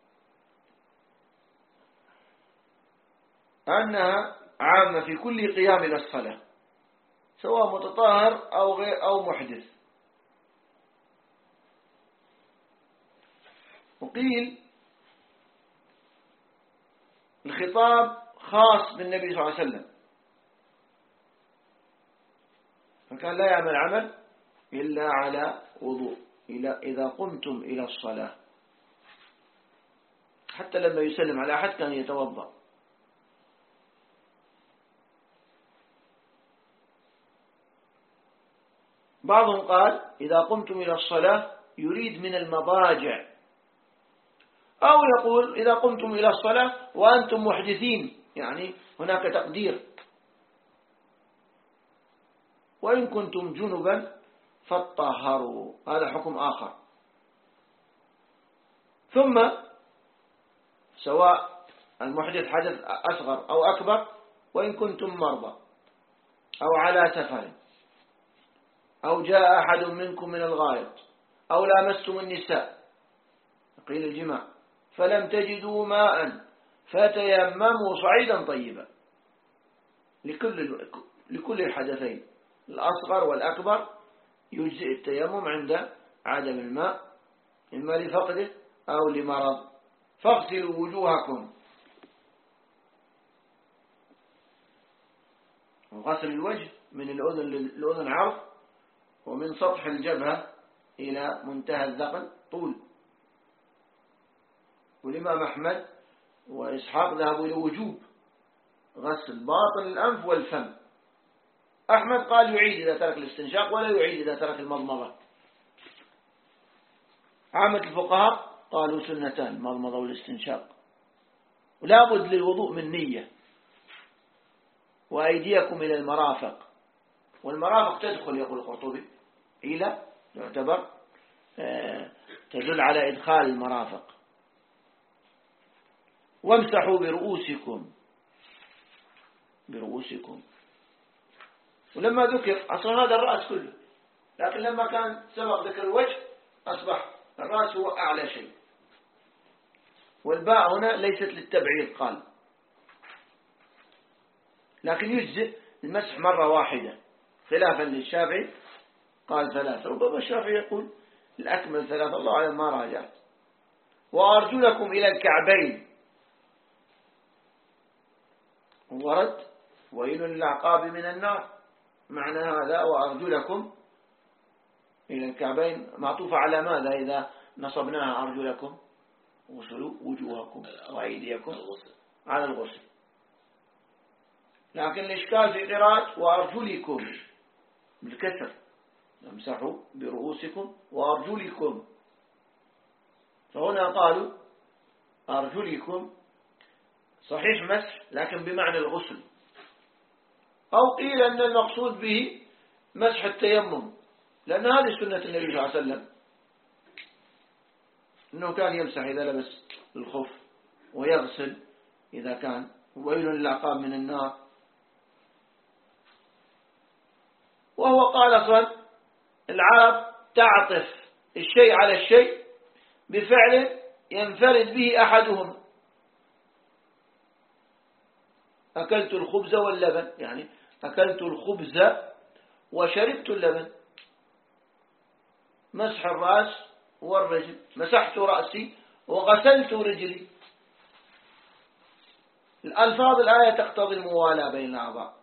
أنها عامة في كل قيام إلى الصلاة، سواء متطهر أو غير أو محدث. وقيل الخطاب خاص بالنبي صلى الله عليه وسلم، فكان لا يعمل عمل إلا على وضوء إذا قمتم إلى الصلاة. حتى لما يسلم على أحد كان يتوضأ. بعضهم قال إذا قمتم إلى الصلاة يريد من المضاجع، أو يقول إذا قمتم إلى الصلاة وأنتم محدثين، يعني هناك تقدير. وإن كنتم جنبا فاطهروا، هذا حكم آخر. ثم سواء المحدث حدث أصغر أو أكبر، وإن كنتم مرضى أو على سفر أو جاء أحد منكم من الغائط أو لامستم النساء، قيل الجماع، فلم تجدوا ماء فتيمموا صعيدا طيبا. لكل لكل الحدثين الأصغر والأكبر يجزئ التيمم عند عدم الماء، إما لفقده أو لمرض. فاغسلوا وجوهكم، وغسل الوجه من الأذن للأذن عرض، ومن سطح الجبهة إلى منتهى الذقن طول. والإمام أحمد وإسحاق ذهبوا إلى وجوب غسل باطن الأنف والفم. أحمد قال يعيد إذا ترك الاستنشاق ولا يعيد إذا ترك المضمضة. عامة الفقهاء قالوا سنتان، المضمضة والاستنشاق، ولا بد للوضوء من نية. وأيديكم إلى المرافق، والمرافق تدخل يقول القرطبي إلى يعتبر تدل على إدخال المرافق. وامسحوا برؤوسكم برؤوسكم ولما ذكر أصلا هذا الرأس كله، لكن لما كان سبق ذكر الوجه أصبح الرأس هو أعلى شيء. والباء هنا ليست للتبعيض قال، لكن يجزئ المسح مرة واحدة خلافا للشافعي قال ثلاثة. ربما الشافعي يقول الأكمل ثلاثة، الله أعلم ما راجعت. وأرجلكم إلى الكعبين ورد ويل للعقاب من النار، معنى هذا وأرجلكم إلى الكعبين معطوفة على ماذا إذا نصبناها أرجلكم؟ غسلوا وجوهكم وأيديكم على الغسل. لكن الإشكال في قراءة وأرجلكم بالكسر، امسحوا برؤوسكم وأرجلكم، فهنا قالوا أرجلكم صحيح مسح لكن بمعنى الغسل، أو قيل أن المقصود به مسح التيمم، لأن هذه سنة النبي صلى الله عليه وسلم أنه كان يمسح إذا لبس الخف ويغسل إذا كان. ويل للعقاب من النار. وهو قال أصلا العرب تعطف الشيء على الشيء بفعل ينفرد به أحدهم. أكلت الخبز واللبن، يعني أكلت الخبز وشربت اللبن. مسح الرأس والرجل، مسحت رأسي وغسلت رجلي. الألفاظ الآية تقتضي الموالاة بين الأعضاء،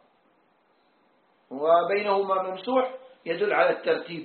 وبينهما ممسوح يدل على الترتيب.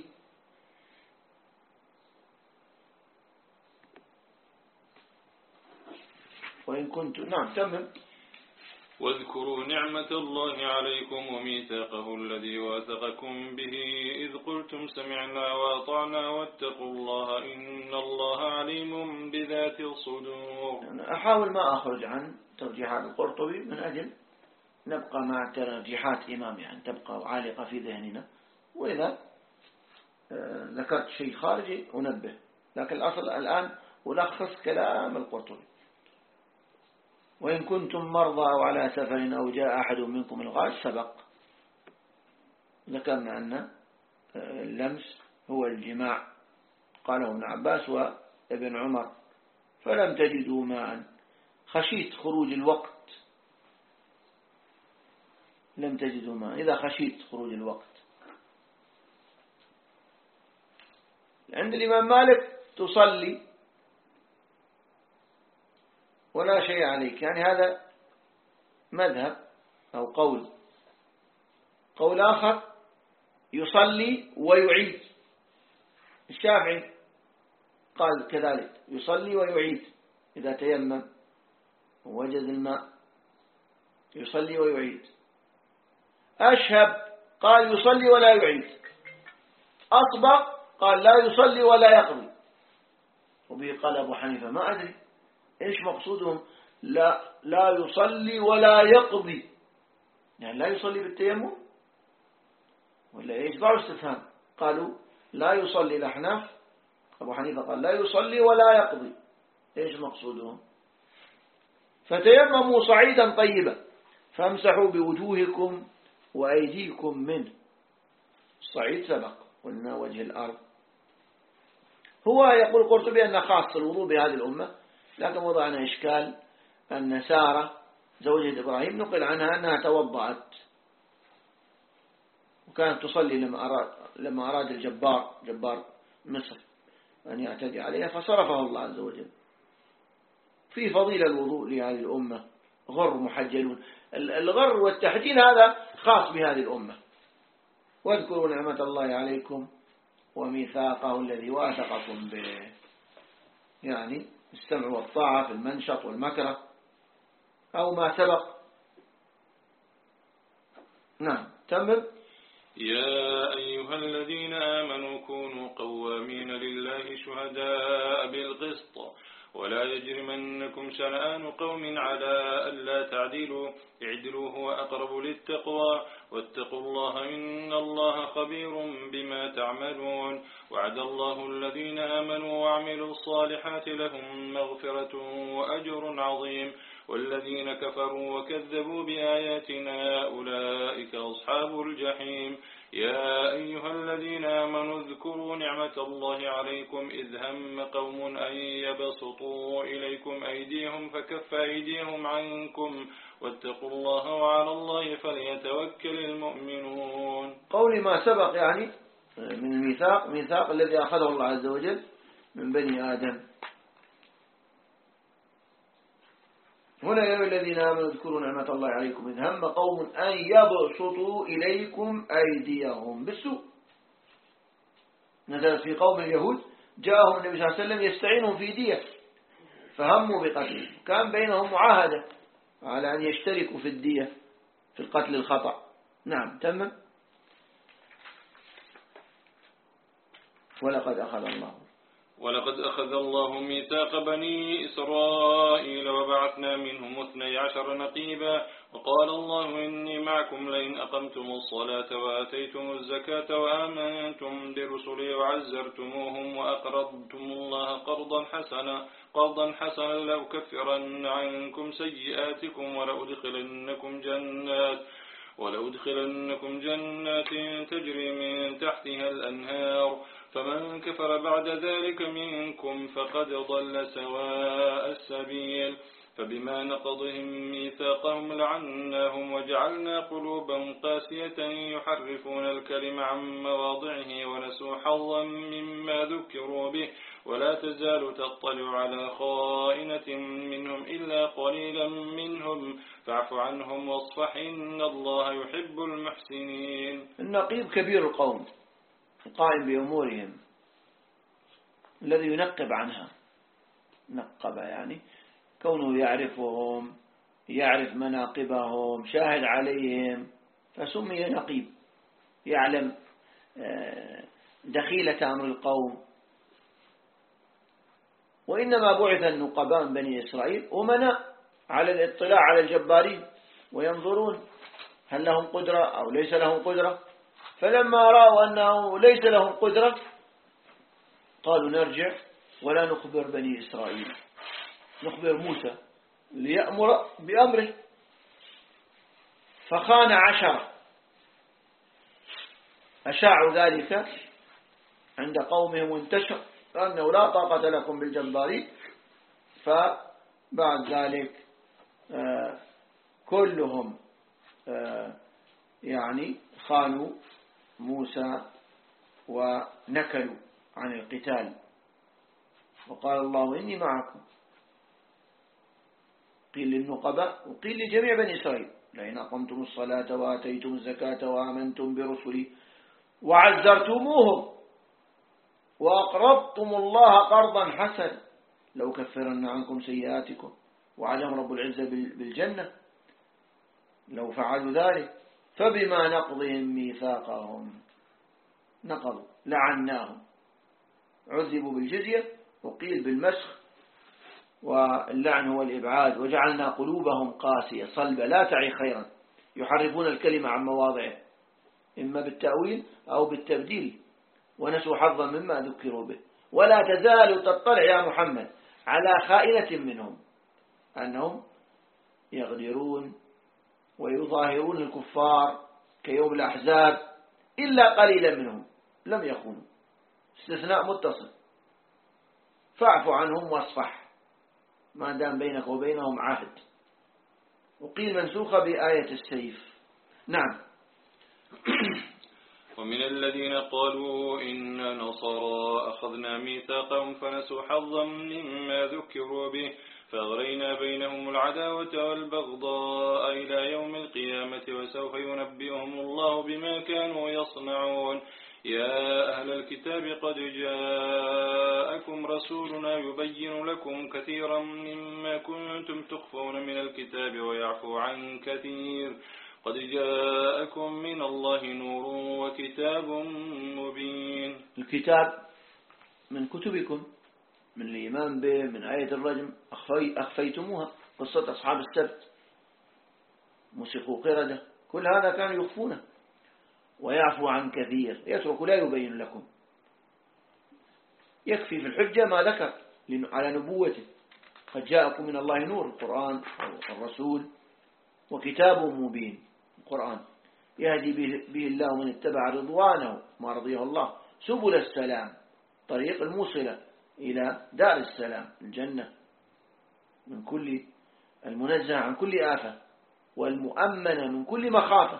وإن كنت نعم تمام. واذكروا نعمة الله عليكم وميثاقه الذي واثقكم به إذ قلتم سمعنا وأطعنا واتقوا الله إن الله عليم بذات الصدور. أنا أحاول ما أخرج عن ترجيحات القرطبي من أجل نبقى مع ترجيحات إمام، يعني تبقى عالقة في ذهننا، وإذا ذكرت شيء خارجي أنبه، لكن الأصل الآن ألخص كلام القرطبي. وإن كنتم مرضى أو على سفر أو جاء أحد منكم الغائط سبق، ذكرنا أن اللمس هو الجماع، قاله ابن عباس وابن عمر. فلم تجدوا ماء خشيت خروج الوقت، لم تجدوا ماء إذا خشيت خروج الوقت. عند الإمام مالك تصلي ولا شيء عليك، يعني هذا مذهب أو قول. قول آخر يصلي ويعيد، الشافعي قال كذلك يصلي ويعيد إذا تيمم ووجد الماء، يصلي ويعيد. أشهب قال يصلي ولا يعيد. أطبق قال لا يصلي ولا يقضي. وبه قال أبو حنيفة ما أدري إيش مقصودهم، لا لا يصلي ولا يقضي، يعني لا يصلي بالتيمم ولا إيش؟ بعض استفهام. قالوا لا يصلي الأحناف، أبو حنيفة قال لا يصلي ولا يقضي، إيش مقصودهم؟ فتيمموا صعيدا طيبا فامسحوا بوجوهكم وأيديكم منه. الصعيد سبق قلنا وجه الأرض. هو يقول قرطبي أن خاص الوضوء بهذه الأمة، لكن وضعنا إشكال أن سارة زوجة إبراهيم نقل عنها أنها توضأت وكانت تصلي لما أراد, لما أراد الجبار جبار مصر أن يعتدي عليها فصرفه الله عز وجل. في فضيلة الوضوء لهذه الأمة، غر محجلون. الغر والتحجيل هذا خاص بهذه الأمة. واذكروا نعمة الله عليكم وميثاقه الذي واثقكم به، يعني السمع والطاعة في المنشط والمكره أو ما سبق. نعم تمام. يا أيها الذين آمنوا كونوا قوامين لله شهداء بالقسط ولا يجرمنكم شنآن قوم على ألا تعدلوا اعدلوا هو أقرب للتقوى واتقوا الله إن الله خبير بما تعملون وعد الله الذين آمنوا وعملوا الصالحات لهم مغفرة وأجر عظيم والذين كفروا وكذبوا بآياتنا أولئك أصحاب الجحيم يا أيها الذين آمنوا اذكروا نعمة الله عليكم إذ هم قوم أن يبسطوا إليكم أيديهم فكف أيديهم عنكم واتقوا الله وعلى الله فليتوكل المؤمنون. قول ما سبق يعني من الميثاق ميثاق الذي أخذه الله عز وجل من بني آدم. هنا يا الذين آمنوا اذكروا نعمة الله عليكم إذ هم قوم أن يبسطوا إليكم أيديهم بالسوء. نزلت في قوم اليهود جاءهم النبي صلى الله عليه وسلم يستعينهم في دية فهموا بقتله كان بينهم معاهدة على أن يشتركوا في الدية في القتل الخطأ. نعم تمام. ولقد أخذ الله ولقد أخذ الله ميثاق بني إسرائيل وبعثنا منهم اثني عشر نقيبا وقال الله إني معكم لئن أقمتم الصلاة وآتيتم الزكاة وآمنتم برسلي وعزرتموهم وأقرضتم الله قرضا حسنا قرضا حسنا لأكفرن عنكم سيئاتكم ولأدخلنكم جنات ولأدخلنكم جنات تجري من تحتها الأنهار فمن كفر بعد ذلك منكم فقد ضل سواء السبيل فبما نقضهم ميثاقهم لعناهم وجعلنا قلوبهم قاسية يحرفون الكلم عن مواضعه ونسوا حظا مما ذكروا به ولا تزال تطلع على خائنة منهم إلا قليلا منهم فاعف عنهم واصفح إن الله يحب المحسنين. النقيب كبير القوم القائم بأمورهم الذي ينقب عنها. نقب يعني كونه يعرفهم يعرف مناقبهم شاهد عليهم فسمي نقيب يعلم دخيلة أمر القوم. وإنما بعث النقباء من بني إسرائيل أمناء على الاطلاع على الجبارين وينظرون هل لهم قدرة أو ليس لهم قدرة فلما رأوا أنه ليس لهم قدرة قالوا نرجع ولا نخبر بني إسرائيل نخبر موسى ليأمر بأمره فخان عشرة أشاعوا ذلك عند قومهم وانتشر أنه لا طاقة لكم بالجبارين فبعد ذلك آه كلهم آه يعني خانوا موسى ونكلوا عن القتال وقال الله إني معكم قيل للنقباء وقيل لجميع بني إسرائيل لئن أقمتم الصلاة وآتيتم الزكاة وآمنتم برسلي وعزرتموهم وأقرضتم الله قرضا حسنا لو كفرن عنكم سيئاتكم وعدهم رب العزة بالجنة لو فعلوا ذلك فبما نقضهم ميثاقهم نقضوا لعناهم عذبوا بالجزية وقيل بالمسخ واللعن هو الإبعاد وجعلنا قلوبهم قاسية صلبة لا تعي خيرا يحرفون الكلمة عن مواضعه إما بالتأويل أو بالتبديل ونسوا حظا مما ذكروا به ولا تزال تطلع يا محمد على خائنة منهم أنهم يغدرون ويظاهرون الكفار كيوم الأحزاب إلا قليلا منهم لم يخونوا استثناء متصل فاعف عنهم واصفح ما دام بينك وبينهم عهد وقيل منسوخة بآية السيف. نعم. ومن الذين قالوا إنا نصارى أخذنا ميثاقهم فنسوا حظا مما ذكروا به فأغرينا بينهم العداوة والبغضاء إلى يوم القيامة وسوف ينبئهم الله بما كانوا يصنعون. يا أهل الكتاب قد جاءكم رسولنا يبين لكم كثيرا مما كنتم تخفون من الكتاب ويعفو عن كثير قد جاءكم من الله نور وكتاب مبين. الكتاب من كتبكم من الإيمان به، من آية الرجم أخفي أخفيتموها، قصة أصحاب السبت مسخوا قردة، كل هذا كانوا يخفونه. ويعفو عن كثير، يترك لا يبين لكم، يكفي في الحجة ما ذكر على نبوته. قد جاءكم من الله نور، القرآن والرسول، وكتاب مبين، القرآن يهدي به الله من اتبع رضوانه ما رضيه الله سبل السلام، طريق الموصلة إلى دار السلام، الجنة، من كل المنزه عن كل آفة، والمؤمنة من كل مخافة،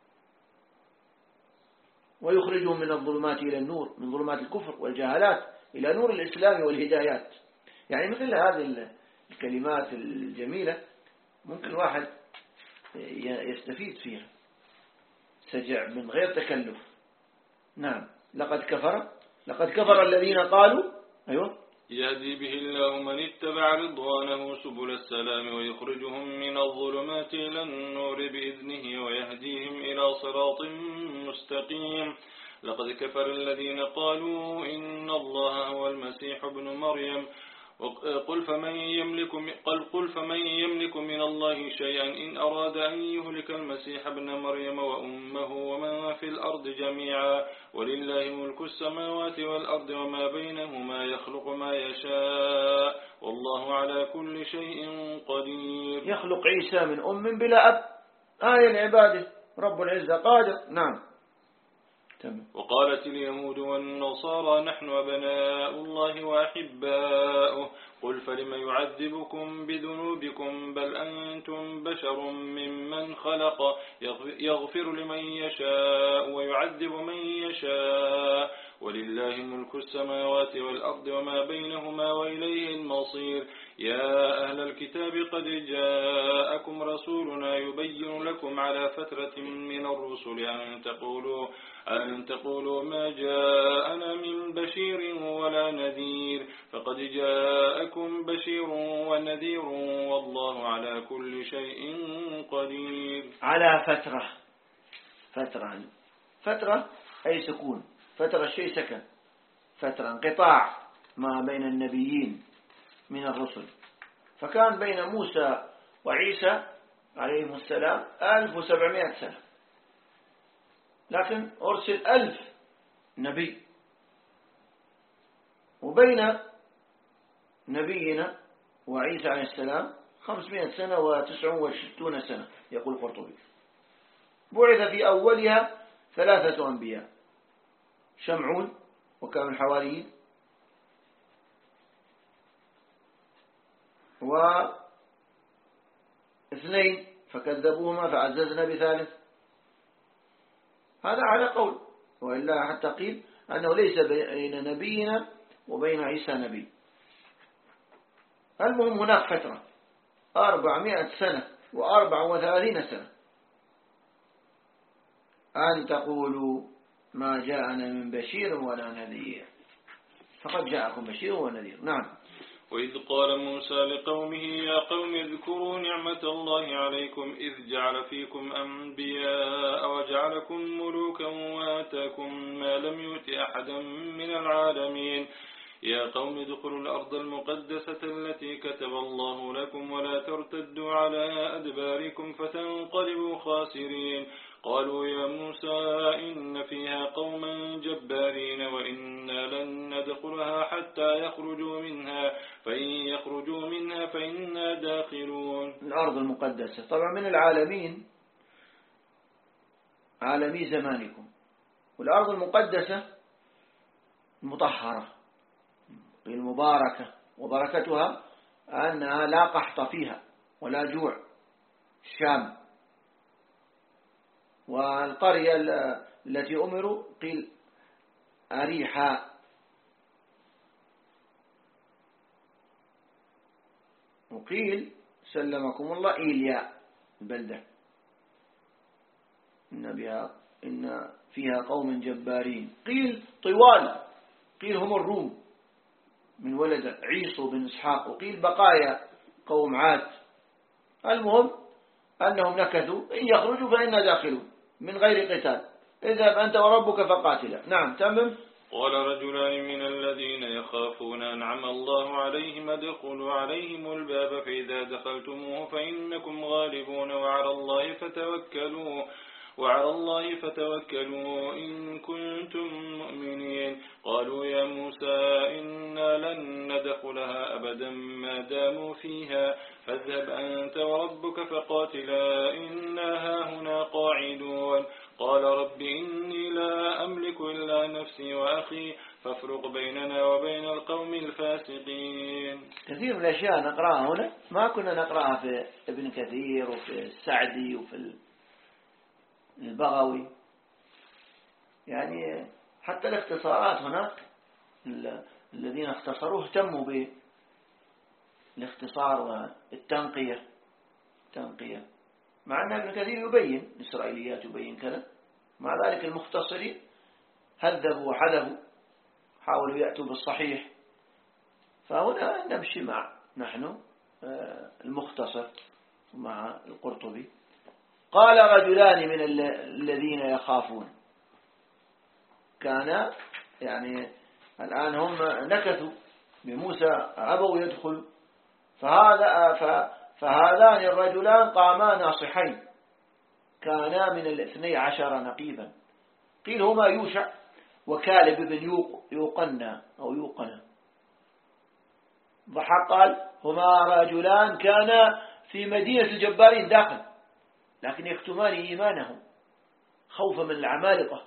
ويخرجهم من الظلمات إلى النور، من ظلمات الكفر والجهالات إلى نور الإسلام والهدايات. يعني مثل هذه الكلمات الجميلة ممكن الواحد يستفيد فيها سجع من غير تكلف. نعم. لقد كفر لقد كفر الذين قالوا أيوة يهدي به الله من اتبع رضوانه سبل السلام ويخرجهم من الظلمات إلى النور بإذنه ويهديهم إلى صراط مستقيم. لقد كفر الذين قالوا إن الله هو المسيح ابن مريم قل فمن يملك قل قل فمن يملك من الله شيئا إن أراد أن يهلك المسيح ابن مريم وأمه ومن في الأرض جميعا ولله ملك السماوات والأرض وما بينهما يخلق ما يشاء والله على كل شيء قدير. يخلق عيسى من أم بلا أب، آية العبادة، رب العزة قادر. نعم. وقالت اليهود والنصارى نحن أبناء الله وأحباؤه قل فلم يعذبكم بذنوبكم بل أنتم بشر ممن خلق يغفر لمن يشاء ويعذب من يشاء ولله ملك السماوات والأرض وما بينهما وإليه المصير. يا أهل الكتاب قد جاءكم رسولنا يبين لكم على فترة من الرسل أن تقولوا أن تقولوا ما جاءنا من بشير ولا نذير فقد جاءكم بشير ونذير والله على كل شيء قدير. على فترة فترة فترة أي سكون، فترة شيء سكن، فترة انقطاع ما بين النبيين من الرسل. فكان بين موسى وعيسى عليهم السلام ألف وسبعمائة سنة، لكن أرسل ألف نبي، وبين نبينا وعيسى عليه السلام خمسمائة سنة وتسعة وستون سنة يقول قرطبي. بعث في أولها ثلاثة أنبياء، شمعون وكان الحواريين، واثنين فكذبوهما فعززنا بثالث. هذا على قول، وإلا حتى قيل أنه ليس بين نبينا وبين عيسى نبي. المهم هناك فترة أربعمائة سنة وأربع وثلاثين سنة أن تقولوا ما جاءنا من بشير ولا نذير فقد جاءكم بشير ونذير. نعم. وإذ قال موسى لقومه يا قوم اذكروا نعمة الله عليكم إذ جعل فيكم أنبياء وجعلكم ملوكا وآتاكم ما لم يؤت أحدا من العالمين. يا قوم ادخلوا الأرض المقدسة التي كتب الله لكم ولا ترتدوا على أدباركم فتنقلبوا خاسرين. قالوا يا موسى إن فيها قوما جبارين وإنا لن ندخلها حتى يخرجوا منها فإن يخرجوا منها فإنا داخلون. الأرض المقدسة طبعا من العالمين، عالمي زمانكم، والأرض المقدسة المطهرة المباركة، وبركتها أنها لا قحط فيها ولا جوع، الشام. والقرية التي أمروا قيل أريحا، وقيل سلمكم الله إيليا البلدة، إن, بها إن فيها قوم جبارين. قيل طوال، قيل هم الروم من ولد عيسو بن إسحاق، وقيل بقايا قوم عاد. المهم أنهم نكثوا إن يخرجوا فإنا داخلون من غير قتال، اذهب أنت وربك فقاتلا. نعم. تمم. قال رجلان من الذين يخافون أنعم الله عليهم ادخلوا عليهم الباب فإذا دخلتموه فإنكم غالبون وعلى الله فتوكلوا وعلى الله فتوكلوا إن كنتم مؤمنين. قالوا يا موسى إنا لن ندخلها أبدا ما داموا فيها فاذهب أنت وربك فقاتلا إنا هاهنا قاعدون. قال رب إني لا أملك إلا نفسي وأخي فافرق بيننا وبين القوم الفاسقين. كثير من الأشياء نقرأها هنا ما كنا نقرأها في ابن كثير وفي السعدي وفي البغوي، يعني حتى الاختصارات هناك الذين اختصروا اهتموا بالاختصار والتنقية التنقية مع أن ابن كثير يبين الإسرائيليات يبين كذا، مع ذلك المختصرين هذبوا وحذفوا حاولوا يأتوا بالصحيح. فهنا نمشي مع نحن المختصر مع القرطبي. قال رجلان من الذين يخافون، كان يعني الآن هم نكثوا بموسى أبوا يدخلوا، فهذا فهذان الرجلان قاما ناصحين كانا من الاثني عشر نقيبا، قيل هما يوشع وكالب بن يوقنا أو يوقنا. ضحك قال هما رجلان كانا في مدينة الجبارين داخل لكن يكتمان إيمانهم خوفا من العمالقة،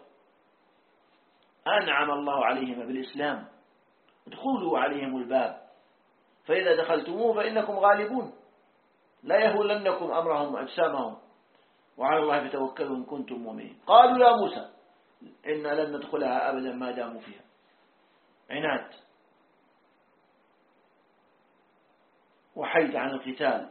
أنعم الله عليهم بالإسلام ادخلوا عليهم الباب فإذا دخلتموه فإنكم غالبون لا يهولنكم أمرهم وأجسامهم وعلى الله فتوكلوا إن كنتم مؤمنين. قالوا يا موسى إنا لن ندخلها أبدا ما داموا فيها، عناد وحيد عن القتال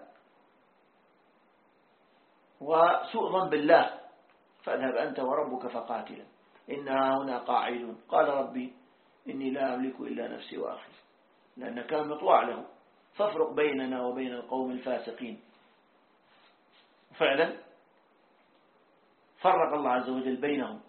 وسوء ظن بالله، فاذهب أنت وربك فقاتلا إنها هنا قاعدون. قال ربي إني لا أملك إلا نفسي وأخي، لأن كان مطوع له، فافرق بيننا وبين القوم الفاسقين. فعلا فرق الله عز وجل بينهم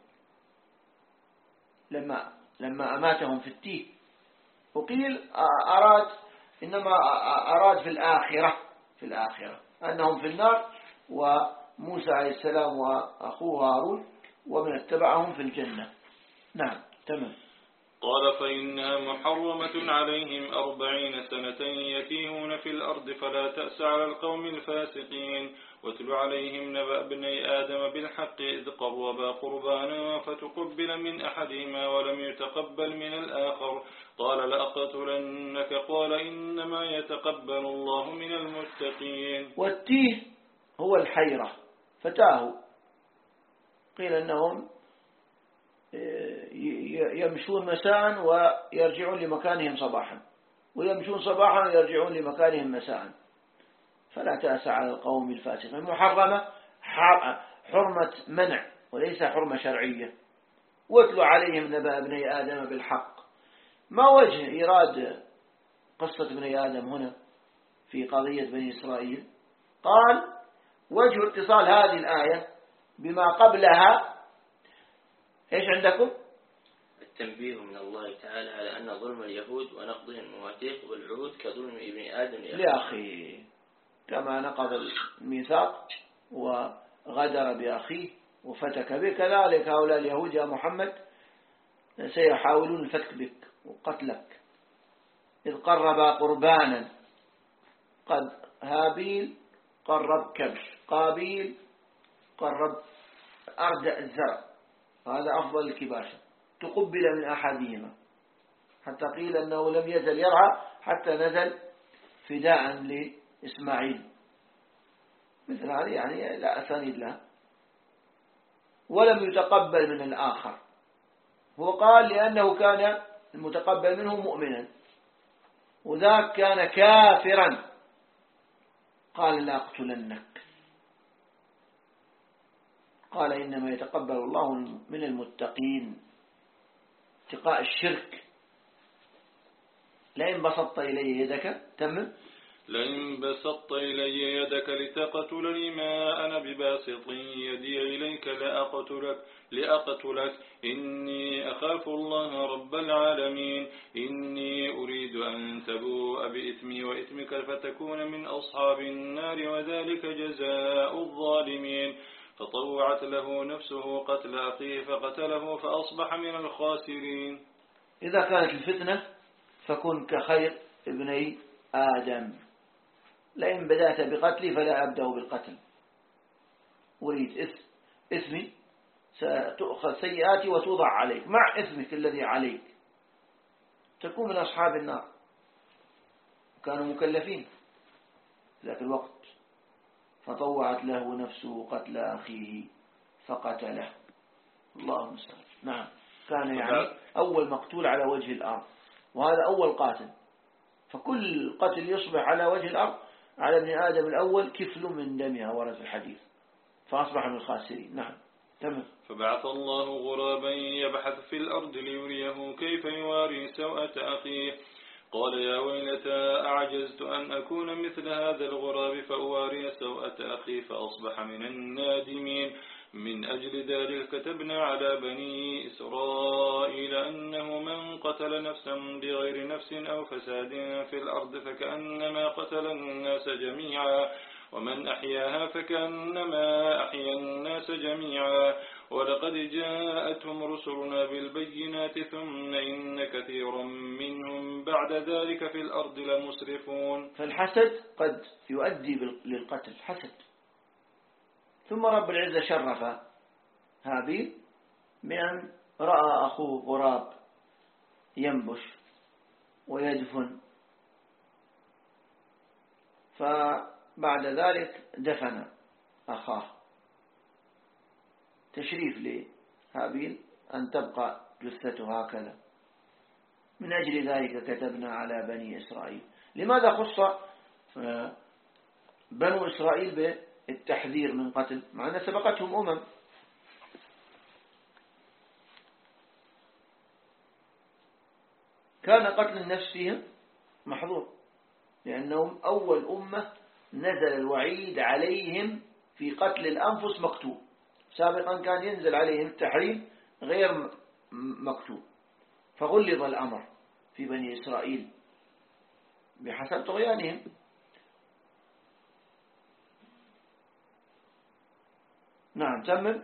لما لما أماتهم في التيه، وقيل أراد إنما أراد في الآخرة في الآخرة أنهم في النار وموسى عليه السلام وأخوه هارون ومن اتبعهم في الجنة. نعم تمام. قال فإنها محرمة عليهم أربعين سنة يتيهون في الأرض فلا تأس على القوم الفاسقين. واتل عليهم نبأ ابني آدم بالحق إذ قربا قربانا فتقبل من أحدهما ولم يتقبل من الآخر قال لأقتلنك قال إنما يتقبل الله من المتقين. والتيه هو الحيرة، فتاه قيل أنهم يمشون مساء ويرجعون لمكانهم صباحا، ويمشون صباحا ويرجعون لمكانهم مساء، فلا تأس على القوم الفاسقين. محرمة حرمة منع وليس حرمة شرعية. واتلوا عليهم نبأ ابني آدم بالحق. ما وجه إيراد قصة ابني آدم هنا في قضية بني إسرائيل؟ قال وجه اتصال هذه الآية بما قبلها إيش عندكم؟ التنبيه من الله تعالى على أن ظلم اليهود ونقضهم المواثيق والعهود كظلم ابن آدم لأخيه، كما نقض الميثاق وغدر بأخيه وفتك به، كذلك هؤلاء اليهود يا محمد سيحاولون الفتك بك وقتلك. إذ قربا قربانا، قد هابيل قرب كبش، قابيل قرب أردأ الزرع، هذا أفضل الكباشة، تقبل من أحدهما، حتى قيل أنه لم يزل يرعى حتى نزل فداء لإسماعيل. مثل هذه يعني لا أسانيد لها. ولم يتقبل من الآخر، هو قال لأنه كان المتقبل منه مؤمنا وذاك كان كافرا، قال لا أقتلنك، قال إنما يتقبل الله من المتقين. اتقاء الشرك. لئن بسطت إليه يدك تم لئن بسطت إلي يدك لتقتلني ما أنا بباسط يدي إليك لأقتلك, لأقتلك إني أخاف الله رب العالمين إني أريد أن تبوء بإثمي وإثمك فتكون من أصحاب النار وذلك جزاء الظالمين. فطوعت له نفسه قتل أخيه فقتله فأصبح من الخاسرين. إذا كانت الفتنة فكن كخير ابني آدم، لئن بدأت بقتلي فلا أبدأ بالقتل، أريد إثم إثمي ستؤخذ سيئاتي وتوضع عليك مع إثمك الذي عليك، تكون من أصحاب النار. كانوا مكلفين في ذاك الوقت. فطوعت له نفسه قتل أخيه فقتله. الله المستعان. نعم، كان يعني أول مقتول على وجه الأرض، وهذا أول قاتل. فكل قتل يصبح على وجه الأرض على ابن آدم الأول كفل من دمها، ورد في الحديث، فأصبح من الخاسرين. نعم تمام. فبعث الله غرابا يبحث في الأرض ليريه كيف يواري سوءة أخيه قال يا ويلتى أعجزت أن أكون مثل هذا الغراب فأواري سوءة أخي فأصبح من النادمين. من أجل ذلك كتبنا على بني إسرائيل أنه من قتل نفسا بغير نفس أو فساد في الأرض فكأنما قتل الناس جميعا ومن أحياها فكأنما أحيا الناس جميعا ولقد جاءتهم رسلنا بالبينات ثم إن كثيرا منهم بعد ذلك في الأرض لمسرفون. فالحسد قد يؤدي للقتل، حسد. ثم رب العزة شرف هابيل بأن رأى أخوه غراب ينبش ويدفن، فبعد ذلك دفن أخاه، تشريف لهابيل أن تبقى جثته هكذا. من أجل ذلك كتبنا على بني إسرائيل. لماذا خص بنو إسرائيل بالتحذير من قتل مع أن سبقتهم أمم؟ كان قتل النفس فيهم محظور، لأنهم أول أمة نزل الوعيد عليهم في قتل الأنفس مكتوب. سابقا كان ينزل عليهم التحريم غير مكتوب، فغلظ الأمر في بني إسرائيل بحسب طغيانهم. نعم تمام.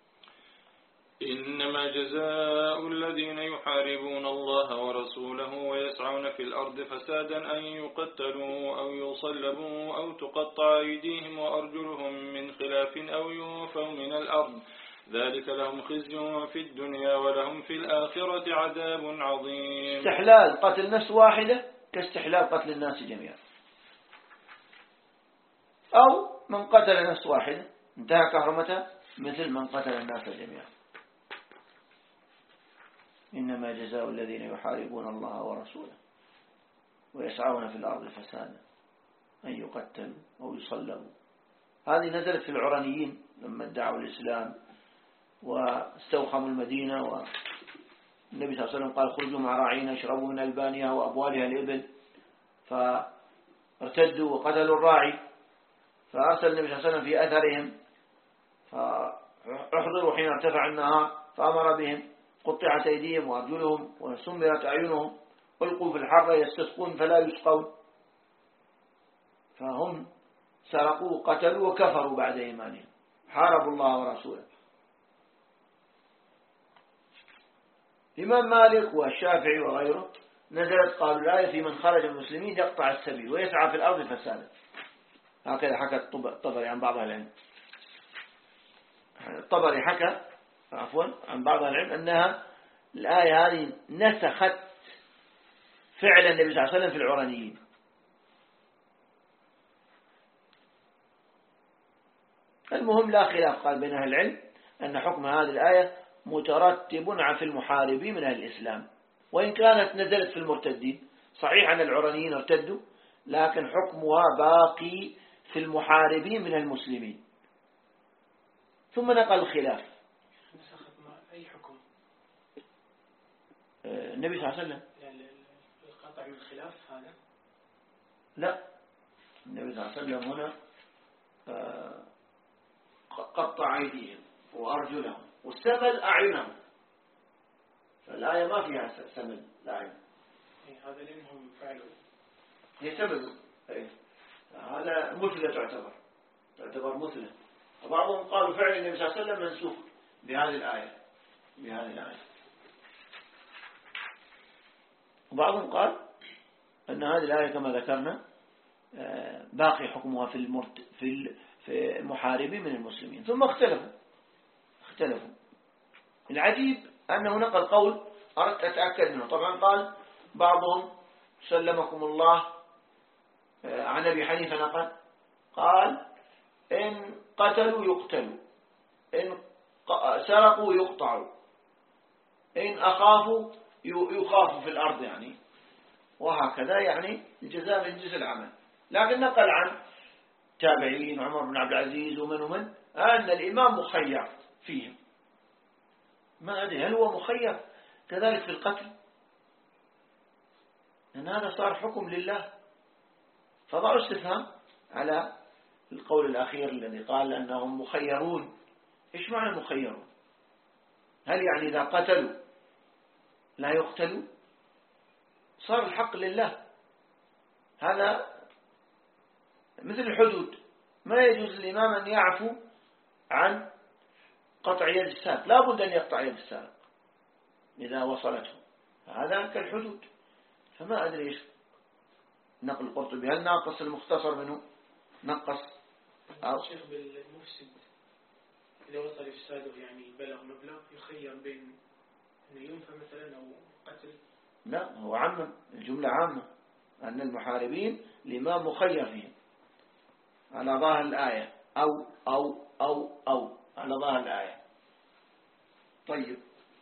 إنما جزاء الذين يحاربون الله ورسوله ويسعون في الأرض فسادا أن يقتلوا أو يصلبوا أو تقطع أيديهم وأرجلهم من خلاف أو ينفوا من الأرض ذلك لهم خزي في الدنيا ولهم في الآخرة عذاب عظيم. استحلال قتل نفس واحدة كاستحلال قتل الناس جميعا، أو من قتل نفس واحدة انتهى كهرمته مثل من قتل الناس جميعا. إنما جزاء الذين يحاربون الله ورسوله ويسعون في الأرض فسادا أن يقتلوا أو يصلبوا. هذه نزلت في العرانيين لما ادعوا الإسلام واستوخموا المدينة، والنبي صلى الله عليه وسلم قال خرجوا مع راعينا اشربوا من ألبانها وأبوالها الإبل، فارتدوا وقتلوا الراعي، فأرسل النبي صلى الله عليه وسلم في أثرهم فاحضروا حين ارتفع النهار، فأمر بهم قطعت أيديهم وأرجلهم وسمرت أعينهم، ألقوا في الحر يستسقون فلا يسقون. فهم سرقوا قتلوا وكفروا بعد إيمانهم، حاربوا الله ورسوله. الإمام مالك والشافعي وغيره نزلت قالوا الآية في من خرج المسلمين يقطع السبيل ويسعى في الأرض فسادا. هكذا حكى الطبري عن بعض العلم. الطبري حكى عفوا عن بعض العلم أنها الآية هذه نسخت فعل النبي صلى الله عليه وسلم في العرانيين. المهم لا خلاف قال بين أهل العلم أن حكم هذه الآية مترتب في المحاربين من أهل الإسلام، وإن كانت نزلت في المرتدين. صحيح أن العرانيين ارتدوا، لكن حكمها باقي في المحاربين من المسلمين. ثم نقل الخلاف. نسخت أي حكم؟ النبي صلى الله عليه وسلم. يعني القطع من الخلاف هذا؟ لا، النبي صلى الله عليه وسلم هنا قطع أيديهم وأرجلهم واستمل أعينهم، فالآية ما فيها سمل الأعين. هذا لأنهم فعلوا هي سمل، هذا مثلة تعتبر تعتبر مثلة. وبعضهم قالوا فعل النبي صلى الله عليه وسلم منسوخ بهذه الآية بهذه الآية وبعضهم قال أن هذه الآية كما ذكرنا باقي حكمها في المرت في في المحاربين من المسلمين. ثم اختلفوا اختلفوا العجيب أنه نقل قول أردت أتأكد منه. طبعا قال بعضهم سلمكم الله عن أبي حنيفة نقل قال إن قتلوا يقتلوا، إن سرقوا يقطعوا، إن أخافوا يخافوا في الأرض يعني، وهكذا يعني الجزاء من جنس العمل. لكن نقل عن تابعين عمر بن عبد العزيز ومن ومن أن الإمام مخير فيهم. ما أدري هل هو مخير كذلك في القتل؟ لأن هذا صار حكم لله. فضعوا استفهام على القول الأخير الذي قال أنهم مخيرون. إيش معنى مخيرون؟ هل يعني إذا قتلوا لا يقتلوا؟ صار الحق لله. هذا مثل الحدود، ما يجوز للإمام أن يعفو عن قطع يد السارق، لا بد أن يقطع يد السارق إذا وصلته، هذا كالحدود. فما أدري إيش نقل القرطبي، هل ناقص المختصر منه نقص أو شيخ بالمفسد إذا وصل إفساده يعني بلغ مبلغ يخير بين أنه ينفى مثلا أو قتل؟ لا، هو عامة، الجملة عامة أن المحاربين الإمام مخير فيهم على ظاهر الآية أو أو أو أو على ظاهر الآية. طيب،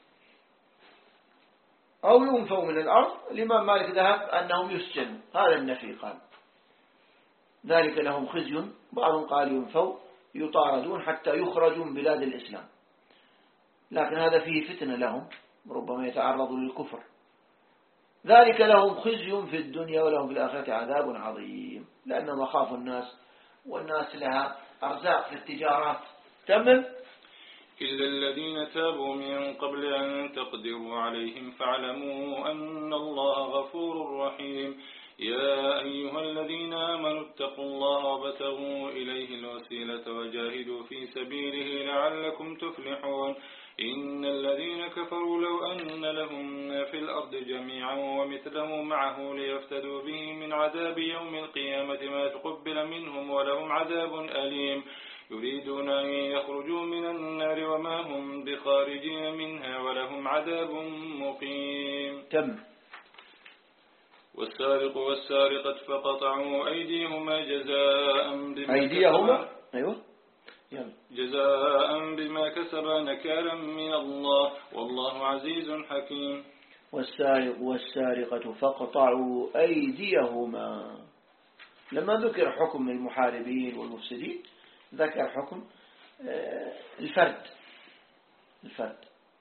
أو ينفوا من الأرض. الإمام مالك ذهب أنهم يسجنوا، هذا النفي قال ذلك لهم خزي. بعضهم قال ينفوا يطاردون حتى يخرجوا من بلاد الإسلام، لكن هذا فيه فتنة لهم، ربما يتعرضوا للكفر. ذلك لهم خزي في الدنيا ولهم في الآخرة عذاب عظيم، لأنهم خافوا الناس والناس لها أرزاق في التجارات. تمام. إلا الذين تابوا من قبل أن تقدروا عليهم فاعلموا أن الله غفور رحيم. يا أيها الذين آمنوا اتقوا الله وابتغوا إليه الوسيلة وجاهدوا في سبيله لعلكم تفلحون. إن الذين كفروا لو أن لهم في الأرض جميعا ومثله معه ليفتدوا به من عذاب يوم القيامة ما تقبل منهم ولهم عذاب أليم. يريدون أن يخرجوا من النار وما هم بخارجين منها ولهم عذاب مقيم. تم. والسارق والسارقة فقطعوا أيديهما جزاء بما أيديهما أيوة يلا. جزاء بما كسبا نكالا من الله والله عزيز حكيم. والسارق والسارقة فقطعوا أيديهما. لما ذكر حكم المحاربين والمفسدين ذكر حكم الفرد الفرد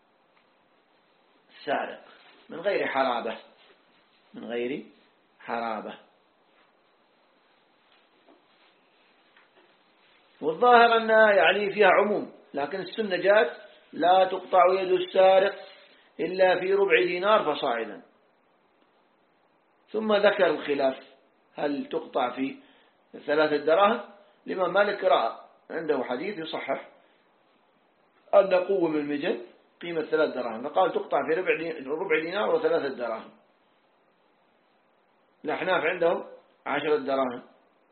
السارق من غير حرابة من غير حرابة. والظاهر أنها يعني فيها عموم، لكن السنة جاءت لا تقطع يد السارق إلا في ربع دينار فصاعدا. ثم ذكر الخلاف هل تقطع في ثلاثة دراهم. الإمام مالك رأى عنده حديث يصحح أن قوم المجد قيمة ثلاث دراهم، فقال تقطع في ربع دينار وثلاثة دراهم. الأحناف عندهم عشرة دراهم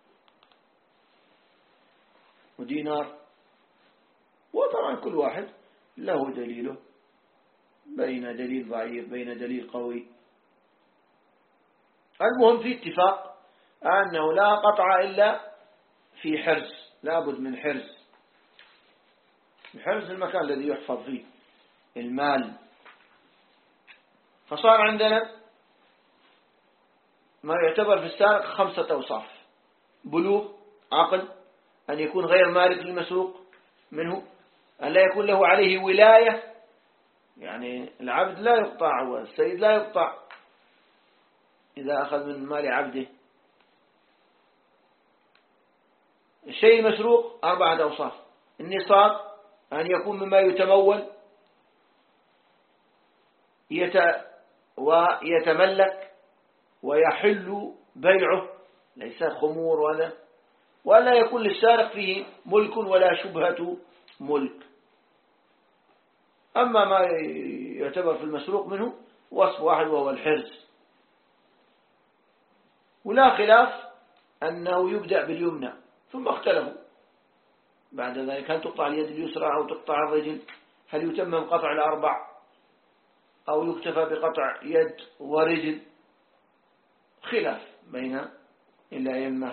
ودينار. وطبعا كل واحد له دليله، بين دليل ضعيف بين دليل قوي. المهم في اتفاق أنه لا قطع إلا في حرز، لابد من حرز. الحرز المكان الذي يحفظ فيه المال. فصار عندنا ما يعتبر في السارق خمسة أوصاف: بلوغ، عقل، أن يكون غير مالك للمسروق منه، أن لا يكون له عليه ولاية، يعني العبد لا يقطع والسيد لا يقطع إذا أخذ من مال عبده. الشيء المسروق أربعة أوصاف: النصاب، أن يكون مما يتمول يت ويتملك ويحل بيعه، ليس خمور ولا ولا يكون للسارق فيه ملك ولا شبهة ملك. أما ما يعتبر في المسروق منه وصف واحد وهو الحرز. ولا خلاف أنه يبدأ باليمنى، ثم اختلفوا بعد ذلك هل تقطع اليد اليسرى أو تقطع الرجل، هل يتمم قطع الأربع أو يكتفى بقطع يد ورجل، خلاف بين الأئمة.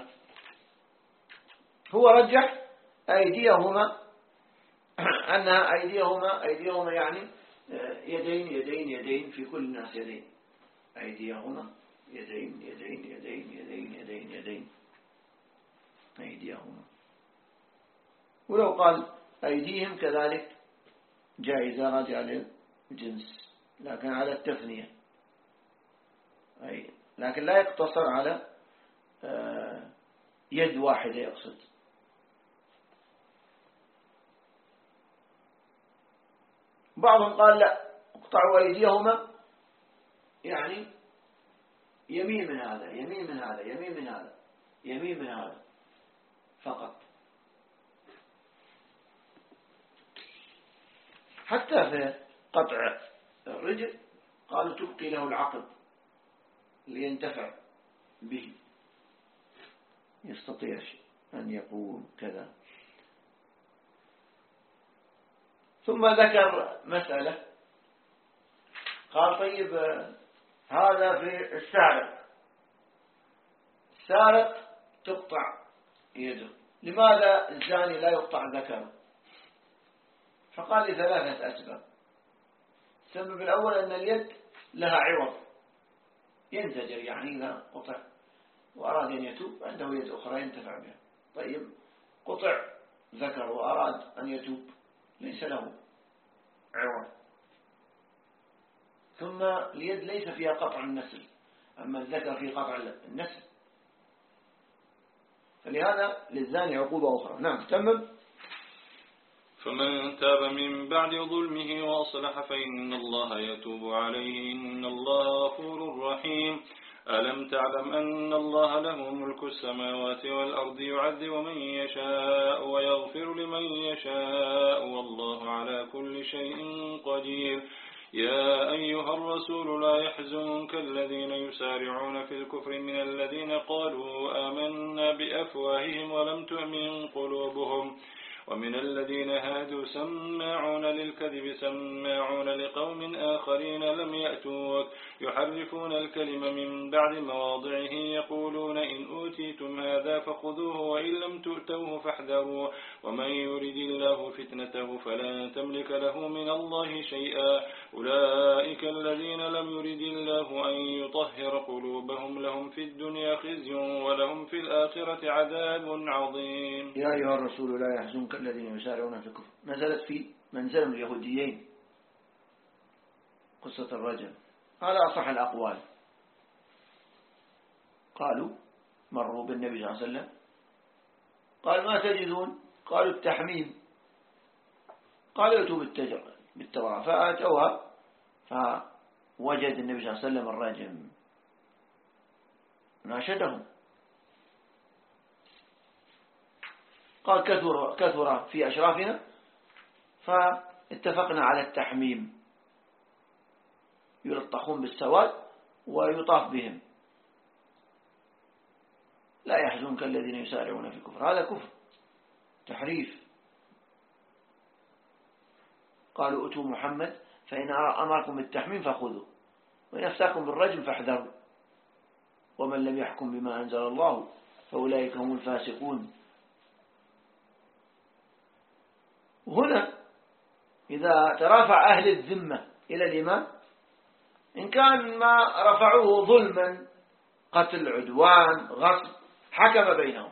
هو رجح أيديهما، أنها أيديهما أيديهما يعني يدين يدين يدين، في كل الناس يدين، أيديهما يدين يدين يدين يدين يدين يدين أيديهما. ولو قال أيديهم كذلك جائزة راجع للجنس، لكن على التثنية، أي لكن لا يقتصر على يد واحدة يقصد. بعضهم قال لا، اقطعوا أيديهما يعني يمين من هذا يمين من هذا يمين من هذا يمين من هذا فقط. حتى في قطع الرجل قالوا تبقي له العقد لينتفع به، يستطيع أن يقوم كذا. ثم ذكر مسألة، قال طيب هذا في السارق، السارق تقطع يده، لماذا الزاني لا يقطع ذكره؟ فقال لثلاثة أسباب. السبب الأول أن اليد لها عوض ينزجر، يعني إذا قطع وأراد أن يتوب عنده يد أخرى ينتفع بها. طيب قطع ذكر وأراد أن يتوب ليس له عوض. ثم اليد ليس فيها قطع النسل، أما الذكر فيه قطع النسل، فلهذا للزاني عقوبة أخرى. نعم تمم. فمن تاب من بعد ظلمه وأصلح فإن الله يتوب عليه إن الله غفور رحيم. ألم تعلم أن الله له ملك السماوات والأرض يعذب من يشاء ويغفر لمن يشاء والله على كل شيء قدير. يا أيها الرسول لا يحزنك الذين يسارعون في الكفر من الذين قالوا آمنا بأفواههم ولم تؤمن قلوبهم ومن الذين هادوا سماعون للكذب سماعون لقوم آخرين لم يأتوك يحرفون الكلم من بعد مواضعه يقولون إن أوتيتم هذا فخذوه وإن لم تؤتوه فاحذروا ومن يرد الله فتنته فلن تملك له من الله شيئا أولئك الذين لم يرد الله أن يطهر قلوبهم لهم في الدنيا خزي ولهم في الآخرة عذاب عظيم. يا أيها الرسول لا يحزنك الذين يسارعون في الكفر، نزلت في منزل اليهوديين قصة الرجل. هذا أصح الأقوال. قالوا مروا بالنبي صلى الله عليه وسلم قال ما تجدون؟ قالوا التحميم. قالوا ائتوا بالتوراة فأتوها فوجد النبي صلى الله عليه وسلم الرجم، ناشدهم قال كثر كثر في أشرافنا فاتفقنا على التحميم، يلطخون بالسواد ويطاف بهم. لا يحزنك الذين يسارعون في الكفر، هذا كفر تحريف. قالوا اتوا محمد فإن أمركم بالتحميم فخذوا وإن أفتاكم بالرجم فاحذروا ومن لم يحكم بما أنزل الله فأولئك هم الفاسقون. هنا إذا ترافع أهل الذمة إلى الإمام إن كان ما رفعوه ظلما قتل عدوان غصب حكم بينهم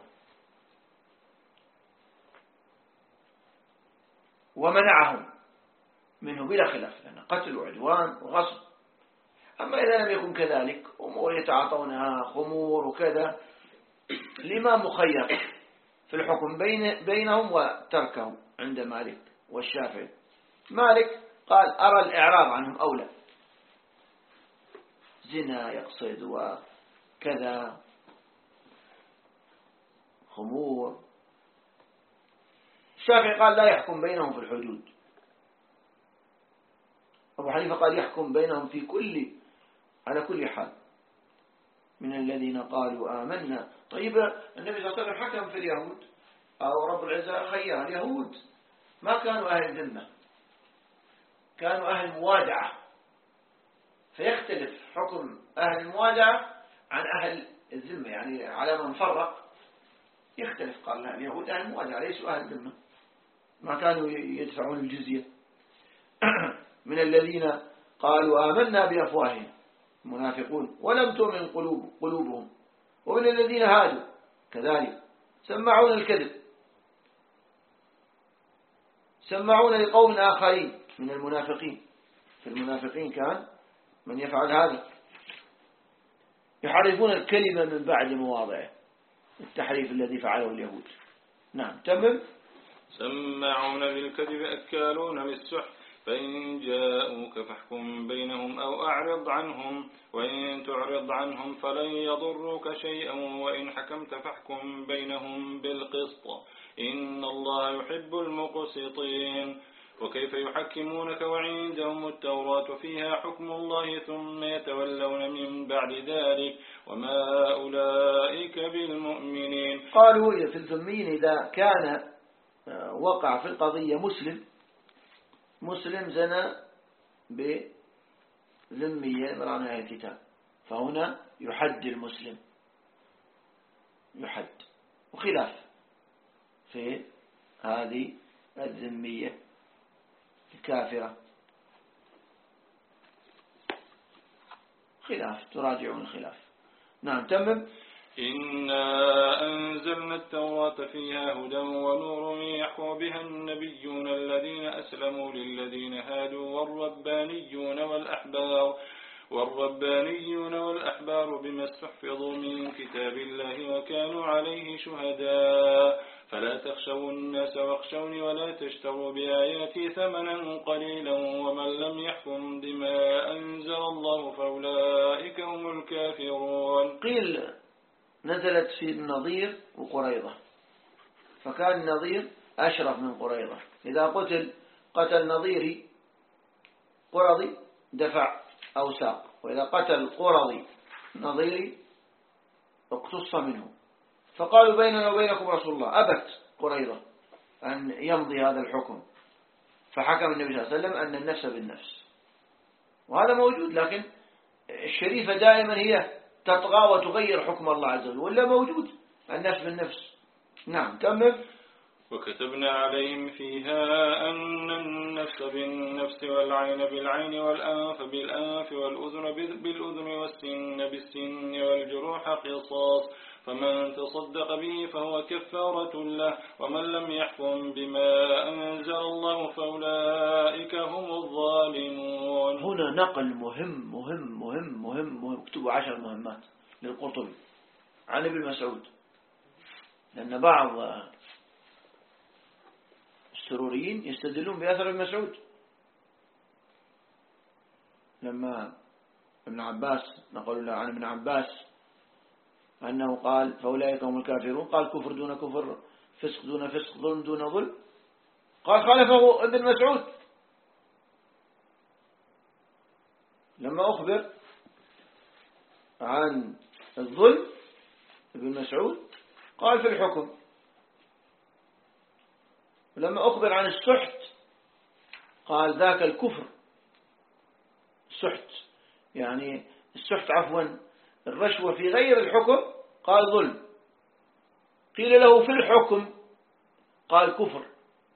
ومنعهم منه بلا خلاف، لأن قتل وعدوان وغصب. أما إذا لم يكن كذلك أمور يتعاطونها خمور وكذا الإمام مخير في الحكم بين بينهم وتركه عند مالك والشافعي. مالك قال أرى الإعراض عنهم أولى، زنا يقصد وكذا خمور. الشافعي قال لا يحكم بينهم في الحدود. أبو حنيفة قال يحكم بينهم في كل على كل حال. من الذين قالوا آمنا. طيب النبي صلى الله عليه وسلم حكم في اليهود، أو رب العزة خير اليهود ما كانوا أهل ذمة، كانوا أهل موادعة، فيختلف حكم أهل الموادعة عن أهل الذمة، يعني على من فرق يختلف. قال لا اليهود أهل موادعة ليسوا أهل ذمة، ما كانوا يدفعون الجزية. من الذين قالوا آمنا بأفواههم المنافقون ولم تؤمن قلوب قلوبهم، ومن الذين هادوا كذلك سمعون الكذب، سمعون لقوم آخرين من المنافقين. في المنافقين كان من يفعل هذا، يحرفون الكلمة من بعد مواضعه، التحريف الذي فعله اليهود. نعم تمام. سماعون للكذب أكالون للسحت، فإن جاءوك فاحكم بينهم أو أعرض عنهم، وإن تعرض عنهم فلن يضروك شيئا، وإن حكمت فاحكم بينهم بالقسط، إن الله يحب المقسطين. وكيف يحكمونك وعندهم التوراة فيها حكم الله ثم يتولون من بعد ذلك وما أولئك بالمؤمنين. قالوا في الذميين إذا كان وقع في القضية مسلم مسلم زنى بذمية من أهل الكتاب، فهنا يحد المسلم، يحد. وخلاف في هذه الذمية الكافرة، خلاف، تراجعون الخلاف. نعم تمام. إنا أنزلنا التوراة فيها هدى ونور يحكم بها النبيون الذين أسلموا للذين هادوا والربانيون والأحبار والربانيون والأحبار بما استحفظوا من كتاب الله وكانوا عليه شهداء، فلا تخشوا الناس واخشوني ولا تشتروا بآياتي ثمنا قليلا ومن لم يحكم بما أنزل الله فأولئك هم الكافرون. قيل نزلت في النضير وقريضة، فكان النضير أشرف من قريضة. إذا قتل قتل نضيري قرضي دفع أو ساق، وإذا قتل قرضي نضيري اقتص منه. فقالوا بيننا وبينكم رسول الله، أبت قريضة أن يمضي هذا الحكم، فحكم النبي صلى الله عليه وسلم أن النفس بالنفس، وهذا موجود. لكن الشريفة دائما هي تطغى وتغير حكم الله عز وجل، ولا موجود النفس بالنفس. نعم كمل. وكتبنا عليهم فيها أن النفس بالنفس والعين بالعين والأنف بالأنف والأذن بالأذن والسن بالسن والجروح قصاص، فمن تصدق به فهو كفارة له، ومن لم يحكم بما أنزل الله فأولئك هم الظالمون. هنا نقل مهم مهم مهم مهم مهم اكتبوا عشر مهمات للقرطبي عن ابن مسعود، لأن بعض السروريين يستدلون بأثر ابن مسعود. لما ابن عباس نقول له عن ابن عباس أنه قال فأولئك هم الكافرون، قال كفر دون كفر، فسق دون فسق، ظلم دون ظلم، قال خالفه ابن مسعود. لما أخبر عن الظلم ابن مسعود قال في الحكم، ولما أخبر عن السحت قال ذاك الكفر. السحت يعني السحت عفوا الرشوة في غير الحكم قال ظلم، قيل له في الحكم قال كفر.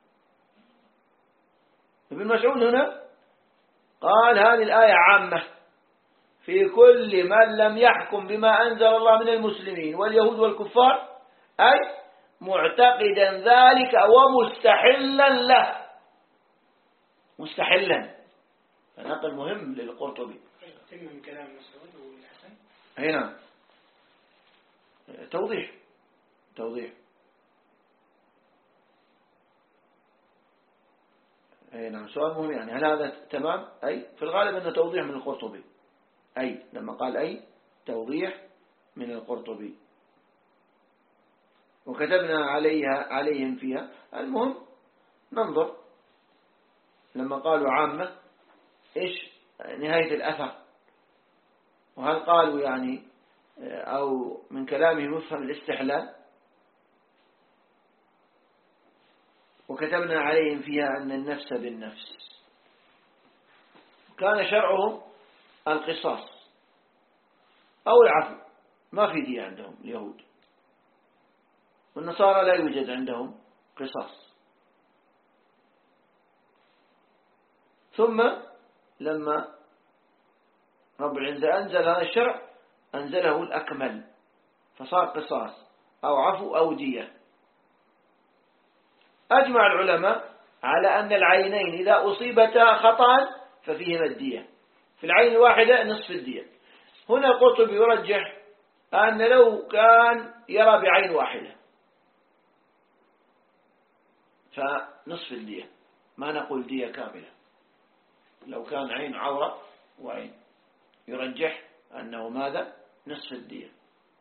ابن مسعود هنا قال هذه الآية عامة في كل من لم يحكم بما أنزل الله من المسلمين واليهود والكفار، أي معتقدا ذلك ومستحلا له، مستحلا. فنقل مهم للقرطبي. تم من كلام مسعود والحسن هنا توضيح توضيح أي نعم سؤال مهم يعني هل هذا تمام؟ أي في الغالب أنه توضيح من القرطبي. أي لما قال أي توضيح من القرطبي. وكتبنا عليها عليهم فيها. المهم ننظر لما قالوا عامة إيش نهاية الأثر، وهل قالوا يعني أو من كلامهم يفهم الاستحلال. وكتبنا عليهم فيها أن النفس بالنفس. كان شرعهم القصاص أو العفو، ما في دية عندهم اليهود، والنصارى لا يوجد عندهم قصاص. ثم لما رب العزة أنزل هذا الشرع أنزله الأكمل، فصار قصاص أو عفو أو دية. أجمع العلماء على أن العينين إذا أصيبتا خطأ ففيهما الدية، في العين الواحدة نصف الدية. هنا القرطبي يرجح أن لو كان يرى بعين واحدة فنصف الدية، ما نقول دية كاملة. لو كان عين عورة وعين يرجح أنه ماذا؟ نصف الدية.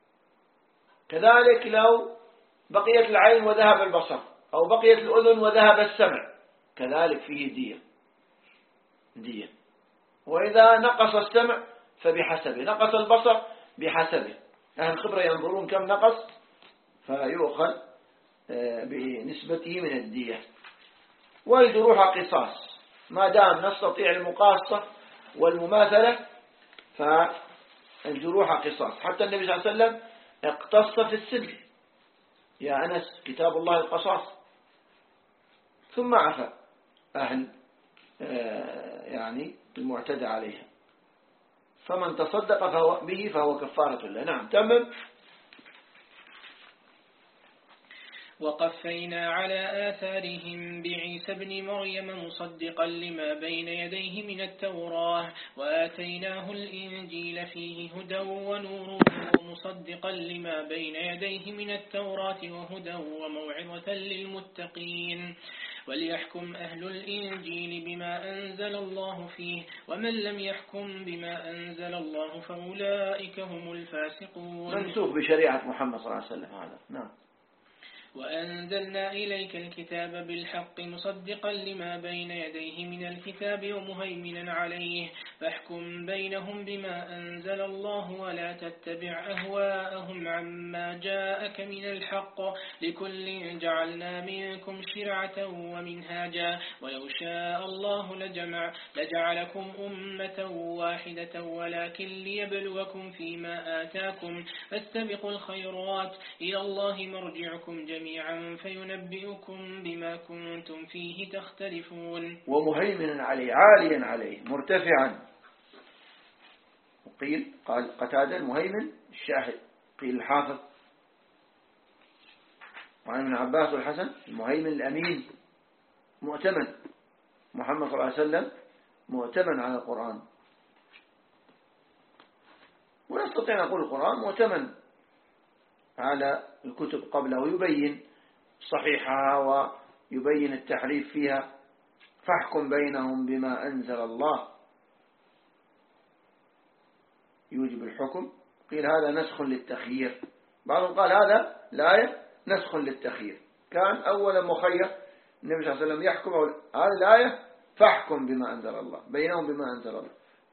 كذلك لو بقيت العين وذهب البصر، أو بقيت الأذن وذهب السمع، كذلك فيه دية دية. وإذا نقص السمع فبحسبه، نقص البصر بحسبه. أهل الخبرة ينظرون كم نقص فيؤخذ بنسبته من الدية. والجروح قصاص ما دام نستطيع المقاصة والمماثلة، فالجروح قصاص. حتى النبي صلى الله عليه وسلم اقتص في السن، يا أنس كتاب الله القصاص، ثم عفى أهل يعني المعتدى عليها. فمن تصدق فهو به فهو كفارة له. نعم تمام. وقفينا على آثارهم بعيسى ابن مريم مصدقا لما بين يديه من التوراة وآتيناه الإنجيل فيه هدى ونور ومصدقا لما بين يديه من التوراة وهدى وموعظة للمتقين وليحكم أهل الإنجيل بما أنزل الله فيه ومن لم يحكم بما أنزل الله فأولئك هم الفاسقون. منسوخ بشريعة محمد صلى الله عليه وسلم هذا. نعم. وأنزلنا إليك الكتاب بالحق مصدقا لما بين يديه من الكتاب ومهيمنا عليه فاحكم بينهم بما أنزل الله ولا تتبع أهواءهم عما جاءك من الحق لكل جعلنا منكم شرعة ومنهاجا ولو شاء الله لجمع لجعلكم أمة واحدة ولكن ليبلوكم فيما آتاكم فاستبقوا الخيرات إلى الله مرجعكم جميعا فينبئكم بما كنتم فيه تختلفون. ومهيمنا عليه عاليا عليه مرتفعا. وقيل قال قتادة المهيمن الشاهد، قيل الحافظ. وعن ابن عباس والحسن المهيمن الأمين مؤتمن. محمد صلى الله عليه وسلم مؤتمن على القرآن، ونستطيع أن نقول القرآن مؤتمن على الكتب قبله، يبين صحيحها ويبين التحريف فيها. فاحكم بينهم بما أنزل الله يوجب الحكم. قيل هذا نسخ للتخيير، بعضهم قال هذا الآية نسخ للتخيير. كان أولا مخير النبي صلى الله عليه وسلم يحكم، هذه الآية فاحكم بما أنزل الله بينهم بما أنزل الله.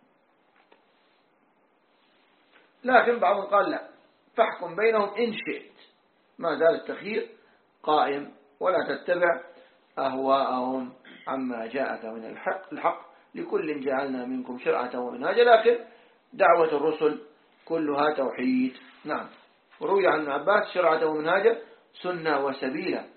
لكن بعضهم قال لا، فاحكم بينهم إن شئت، ما زال التخيير قائم ولا تتبع أهواءهم عما جاءك من الحق الحق لكل جعلنا منكم شرعة ومنهاجا. لكن دعوة الرسل كلها توحيد. نعم. وروي عن ابن عباس شرعة ومنهاجا سنة وسبيلا.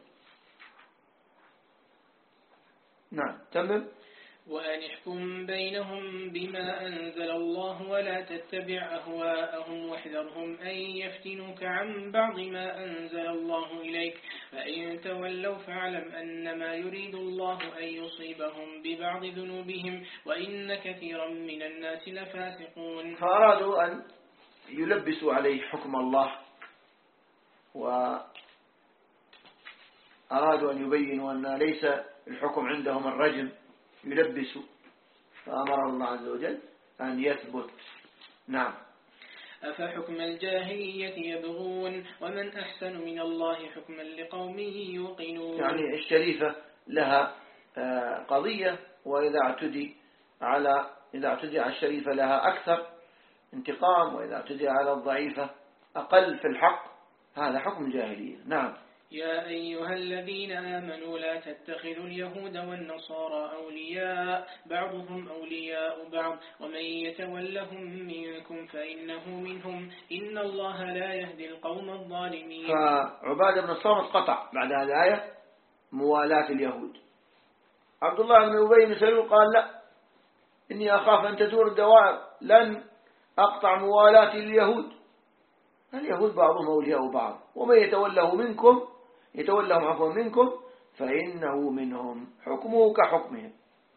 نعم تمام. وأن احكم بينهم بما أنزل الله ولا تتبع أهواءهم واحذرهم أن يفتنوك عن بعض ما أنزل الله إليك فإن تولوا فاعلم أنما يريد الله أن يصيبهم ببعض ذنوبهم وإن كثيرا من الناس لفاسقون. فأرادوا أن يلبسوا عليه حكم الله، وأرادوا أن يبينوا أن ليس الحكم عندهم الرجم يلبس، فأمر الله عز وجل أن يثبت. نعم. أفحكم الجاهلية يبغون ومن أحسن من الله حكما لقوم يوقنون. يعني الشريفة لها قضية، وإذا اعتدي على إذا اعتدي على الشريفة لها أكثر انتقام، وإذا اعتدي على الضعيفة أقل في الحق. هذا حكم الجاهلية. نعم. يا أيها الذين آمنوا لا تتخذوا اليهود والنصارى أولياء بعضهم أولياء بعض ومن يتولهم منكم فإنه منهم إن الله لا يهدي القوم الظالمين. فعبادة بن الصامت قطع بعد هذه الآية موالاة اليهود. عبد الله بن أبي بن سلول قال لا، إني أخاف أن تدور الدوائر، لن أقطع موالاة اليهود. اليهود بعضهم أولياء بعض، ومن يتوله منكم يتولهم عفوا منكم فإنه منهم، حكمه كحكمهم.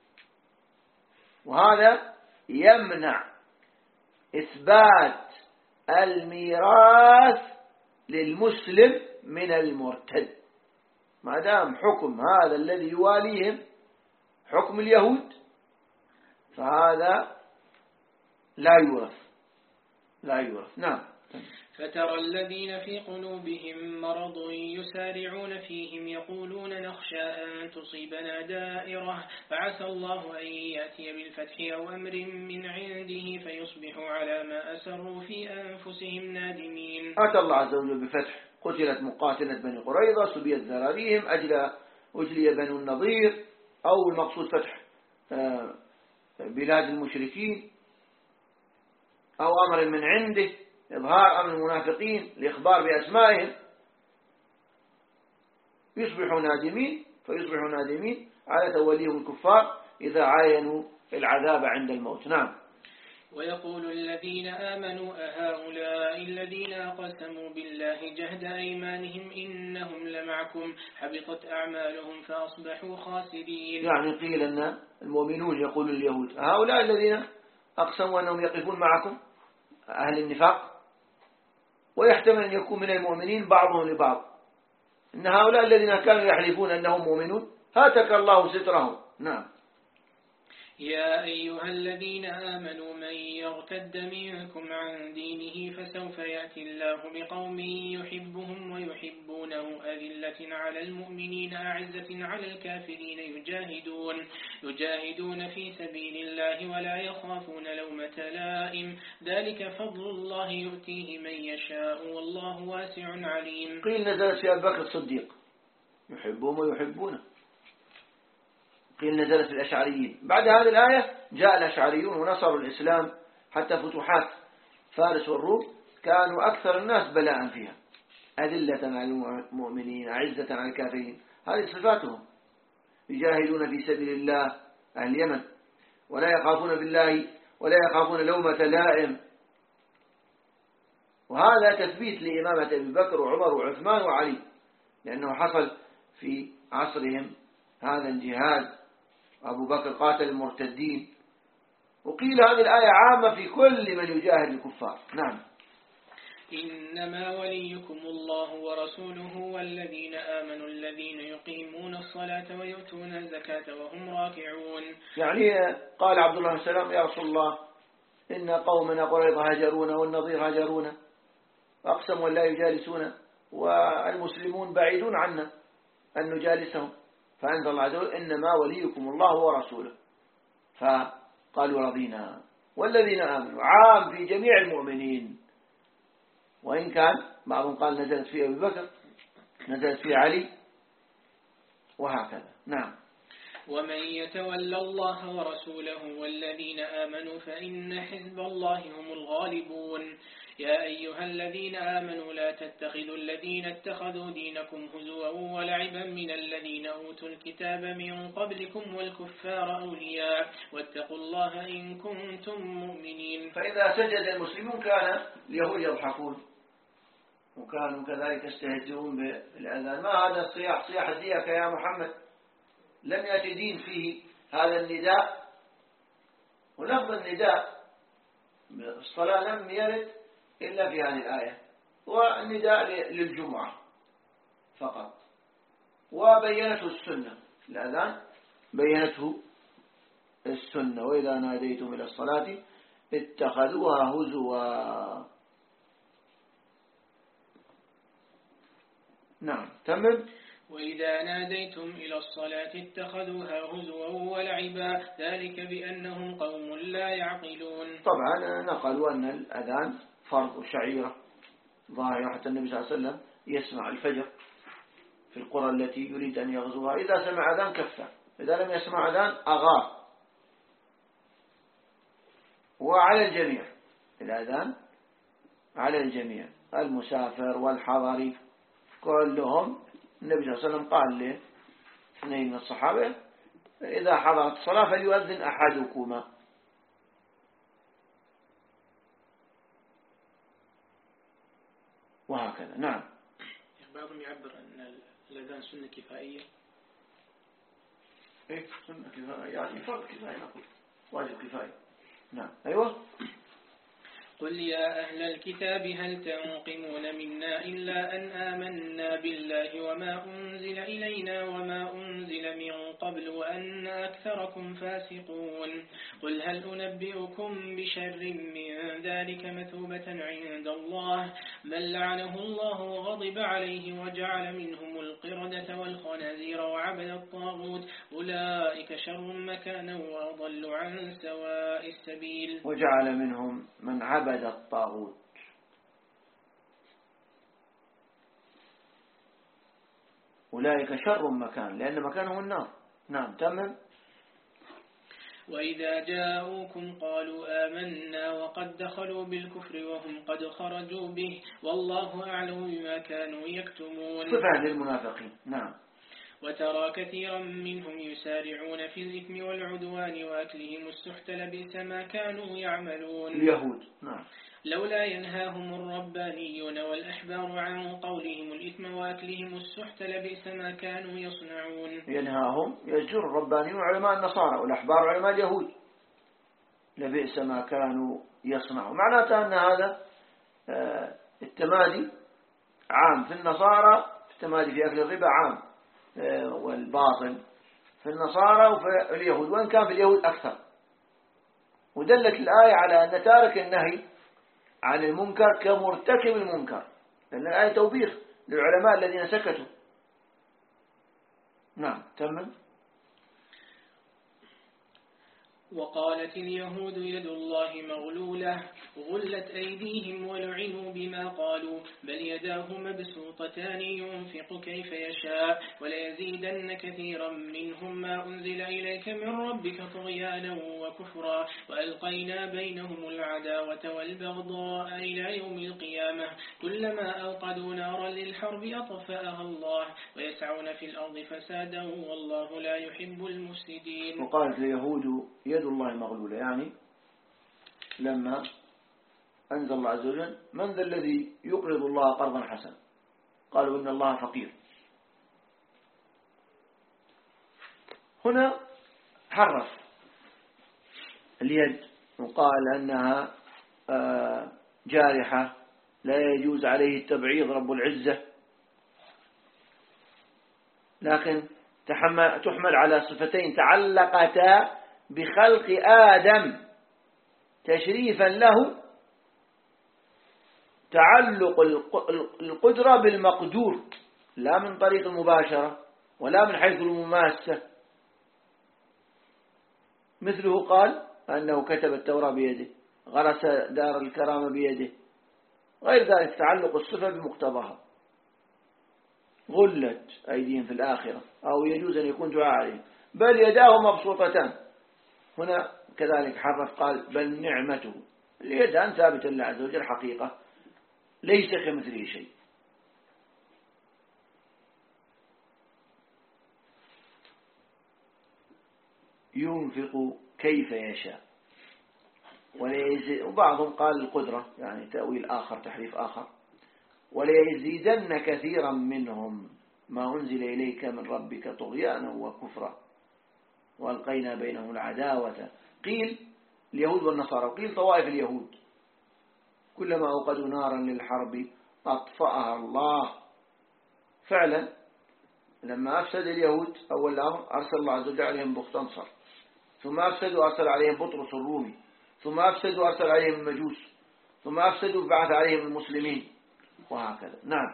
وهذا يمنع إثبات الميراث للمسلم من المرتد، ما دام حكم هذا الذي يواليهم حكم اليهود فهذا لا يورث لا يورث. نعم. فترى الذين في قلوبهم مرض يسارعون فيهم يقولون نخشى أن تصيبنا دائرة فعسى الله أن يأتي بالفتح أو أمر من عنده فيصبحوا على ما أسروا في أنفسهم نادمين. أتى الله عز وجل بفتح، قتلت مقاتلة بني قريظة، سبيت ذراريهم، أجل أجلي بنو النضير، أو المقصود فتح بلاد المشركين، أو أمر من عنده، إظهار أمر المنافقين لإخبار بأسمائهم، يصبحوا نادمين فيصبحوا نادمين على توليهم الكفار إذا عاينوا العذاب عند الموت. نعم. ويقول الذين آمنوا أهؤلاء الذين أقسموا بالله جهد أيمانهم إنهم لمعكم حبطت أعمالهم فأصبحوا خاسرين. يعني قيل أن المؤمنون يقول اليهود هؤلاء الذين أقسموا أنهم يقفون معكم أهل النفاق، ويحتمل أن يكون من المؤمنين بعضهم لبعض، إن هؤلاء الذين كانوا يحلفون أنهم مؤمنون هاتك الله سترهم. نعم. يا أيها الذين آمنوا من يرتد منكم عن دينه فسوف يأتي الله بقوم يحبهم ويحبونه أذلة على المؤمنين أعزة على الكافرين يجاهدون يجاهدون في سبيل الله ولا يخافون لومة لائم ذلك فضل الله يؤتيه من يشاء والله واسع عليم. قيل نزلت في أبي بكر الصديق يحبهم ويحبونه، قيل نزلت في الأشعريين. بعد هذه الآية جاء الأشعريون ونصروا الإسلام، حتى فتوحات فارس والروم كانوا أكثر الناس بلاء فيها، أذلة على المؤمنين أعزة على الكافرين، هذه صفاتهم. يجاهدون في سبيل الله أهل اليمن ولا يخافون بالله ولا يخافون لومة لائم. وهذا تثبيت لإمامة أبي بكر وعمر وعثمان وعلي، لأنه حصل في عصرهم هذا الجهاد، أبو بكر قاتل المرتدين. وقيل هذه الآية عامة في كل من يجاهد الكفار. نعم. إنما وليكم الله ورسوله والذين آمنوا الذين يقيمون الصلاة ويؤتون الزكاة وهم راكعون. يعني قال عبد الله بن سلام يا رسول الله إن قومنا قريظة هجرونا والنظير هجرونا أقسموا لا يجالسون والمسلمون بعيدون عنا أن نجالسهم، فأنزل الله عز وجل إنما وليكم الله ورسوله، فقالوا رضينا. والذين آمنوا عام في جميع المؤمنين، وإن كان بعضهم قال نزلت في أبي بكر نزلت في علي وهكذا. نعم. ومن يتولى الله ورسوله والذين آمنوا فإن حزب الله هم الغالبون. يا أيها الذين آمنوا لا تتخذوا الذين اتخذوا دينكم هزوا ولعبا من الذين أوتوا الكتاب من قبلكم والكفار أولياء واتقوا الله إن كنتم مؤمنين. فإذا سجد المسلمون كان اليهود يضحكون وكانوا كذلك يستهزئون بالأذان. ما هذا الصياح صياح الديك يا محمد؟ لم يأتي دين فيه هذا النداء، ولفظ النداء الصلاة لم يرد إلا في هذه الآية، والنداء للجمعة فقط، وبينته السنة الأذان بينته السنة وإذا ناديتم إلى الصلاة اتخذوها هزوا. نعم تمام. وإذا ناديتم إلى الصلاة اتخذوها هزوا ولعبا ذلك بأنهم قوم لا يعقلون. طبعا نقلوا أن الأذان فرض وشعيرة ظاهرة، حتى النبي صلى الله عليه وسلم يسمع الفجر في القرى التي يريد أن يغزوها، إذا سمع أذان كفى، إذا لم يسمع أذان أغار. وعلى الجميع الأذان على الجميع، المسافر والحضري كلهم. النبي صلى الله عليه وسلم قال له اثنين من الصحابة إذا حضرت الصلاة فليؤذن أحدكما. وهكذا. نعم. بعضهم يعبر أن الأذان سنة كفائية. إيه سنة كفائية يعني فرض كفاية، نقول واجب كفاية. نعم. أيوة. قل يا أهل الكتاب هل تنقمون منا إلا أن آمنا بالله وما أنزل إلينا وما أنزل من قبل وأن أكثركم فاسقون. قل هل أنبئكم بشر من ذلك مثوبة عند الله من لعنه الله وغضب عليه وجعل منهم القردة والخنازير وعبد الطاغوت أولئك شر مكانا وأضل عن سواء السبيل. وجعل منهم من عبد الطاغوت. أولئك شر مكان لأن مكانهم النار. نعم تمام. وإذا جاءوكم قالوا آمنا وقد دخلوا بالكفر وهم قد خرجوا به والله أعلم بما كانوا يكتمون. صفة للمنافقين. نعم. وترى كثيرا منهم يسارعون في الإثم والعدوان وأكلهم السحت لبئس ما كانوا يعملون. اليهود. نعم. لولا ينهاهم الربانيون والأحبار عن قولهم الإثم وأكلهم السحت لبئس ما كانوا يصنعون. ينهاهم يزجر الربانيون علماء النصارى والأحبار علماء اليهود لبئس ما كانوا يصنعون. معناته أن هذا التمادي عام في النصارى، التمادي في أكل الربا عام والباطل في النصارى وفي اليهود، وإن كان في اليهود أكثر. ودلت الآية على أن تارك النهي عن المنكر كمرتكب المنكر، لأن الآية توبيخ للعلماء الذين سكتوا. نعم تمام. وقالت اليهود يد الله مغلولة غلت أيديهم ولعنوا بما قالوا بل يداه مبسوطتان ينفق كيف يشاء وليزيدن كثيرا منهم ما أنزل إليك من ربك طغيانا وكفرا وألقينا بينهم العداوة والبغضاء إلى يوم القيامة كلما أوقدوا نارا للحرب أطفأها الله ويسعون في الأرض فسادا والله لا يحب المفسدين. وقالت اليهود يد الله مغلولة، يعني لما أنزل الله عز وجل من ذا الذي يقرض الله قرضا حسنا قالوا إن الله فقير. هنا حرف اليد وقال أنها جارحة لا يجوز عليه التبعيض رب العزة، لكن تحمل على صفتين تعلقتا بخلق آدم تشريفا له، تعلق القدرة بالمقدور لا من طريق المباشرة ولا من حيث المماسة. مثله قال أنه كتب التوراة بيده، غرس دار الكرامة بيده، غير ذلك تعلق الصفة بمقتضاها. غلت أيديهم في الآخرة أو يجوز أن يكون دعاء عليهم بل يداه مبسوطتان. هنا كذلك حرف قال بل نعمته. اليدان ثابتة لله عز وجل حقيقة ليس كمثله شيء. ينفق كيف يشاء وبعضهم قال القدرة، يعني تأويل آخر تحريف آخر. وليزيدن كثيرا منهم ما أنزل إليك من ربك طغيانا وكفرا وألقينا بينهم العداوة. قيل اليهود والنصارى وقيل طوائف اليهود كلما أوقدوا نارا للحرب أطفأها الله. فعلا لما أفسد اليهود أول الأمر أرسل الله عز وجل عليهم بختنصر ثم أفسدوا أرسل عليهم بطرس الرومي، ثم أفسدوا أرسل عليهم المجوس، ثم أفسدوا بعث عليهم المسلمين، وهكذا. نعم.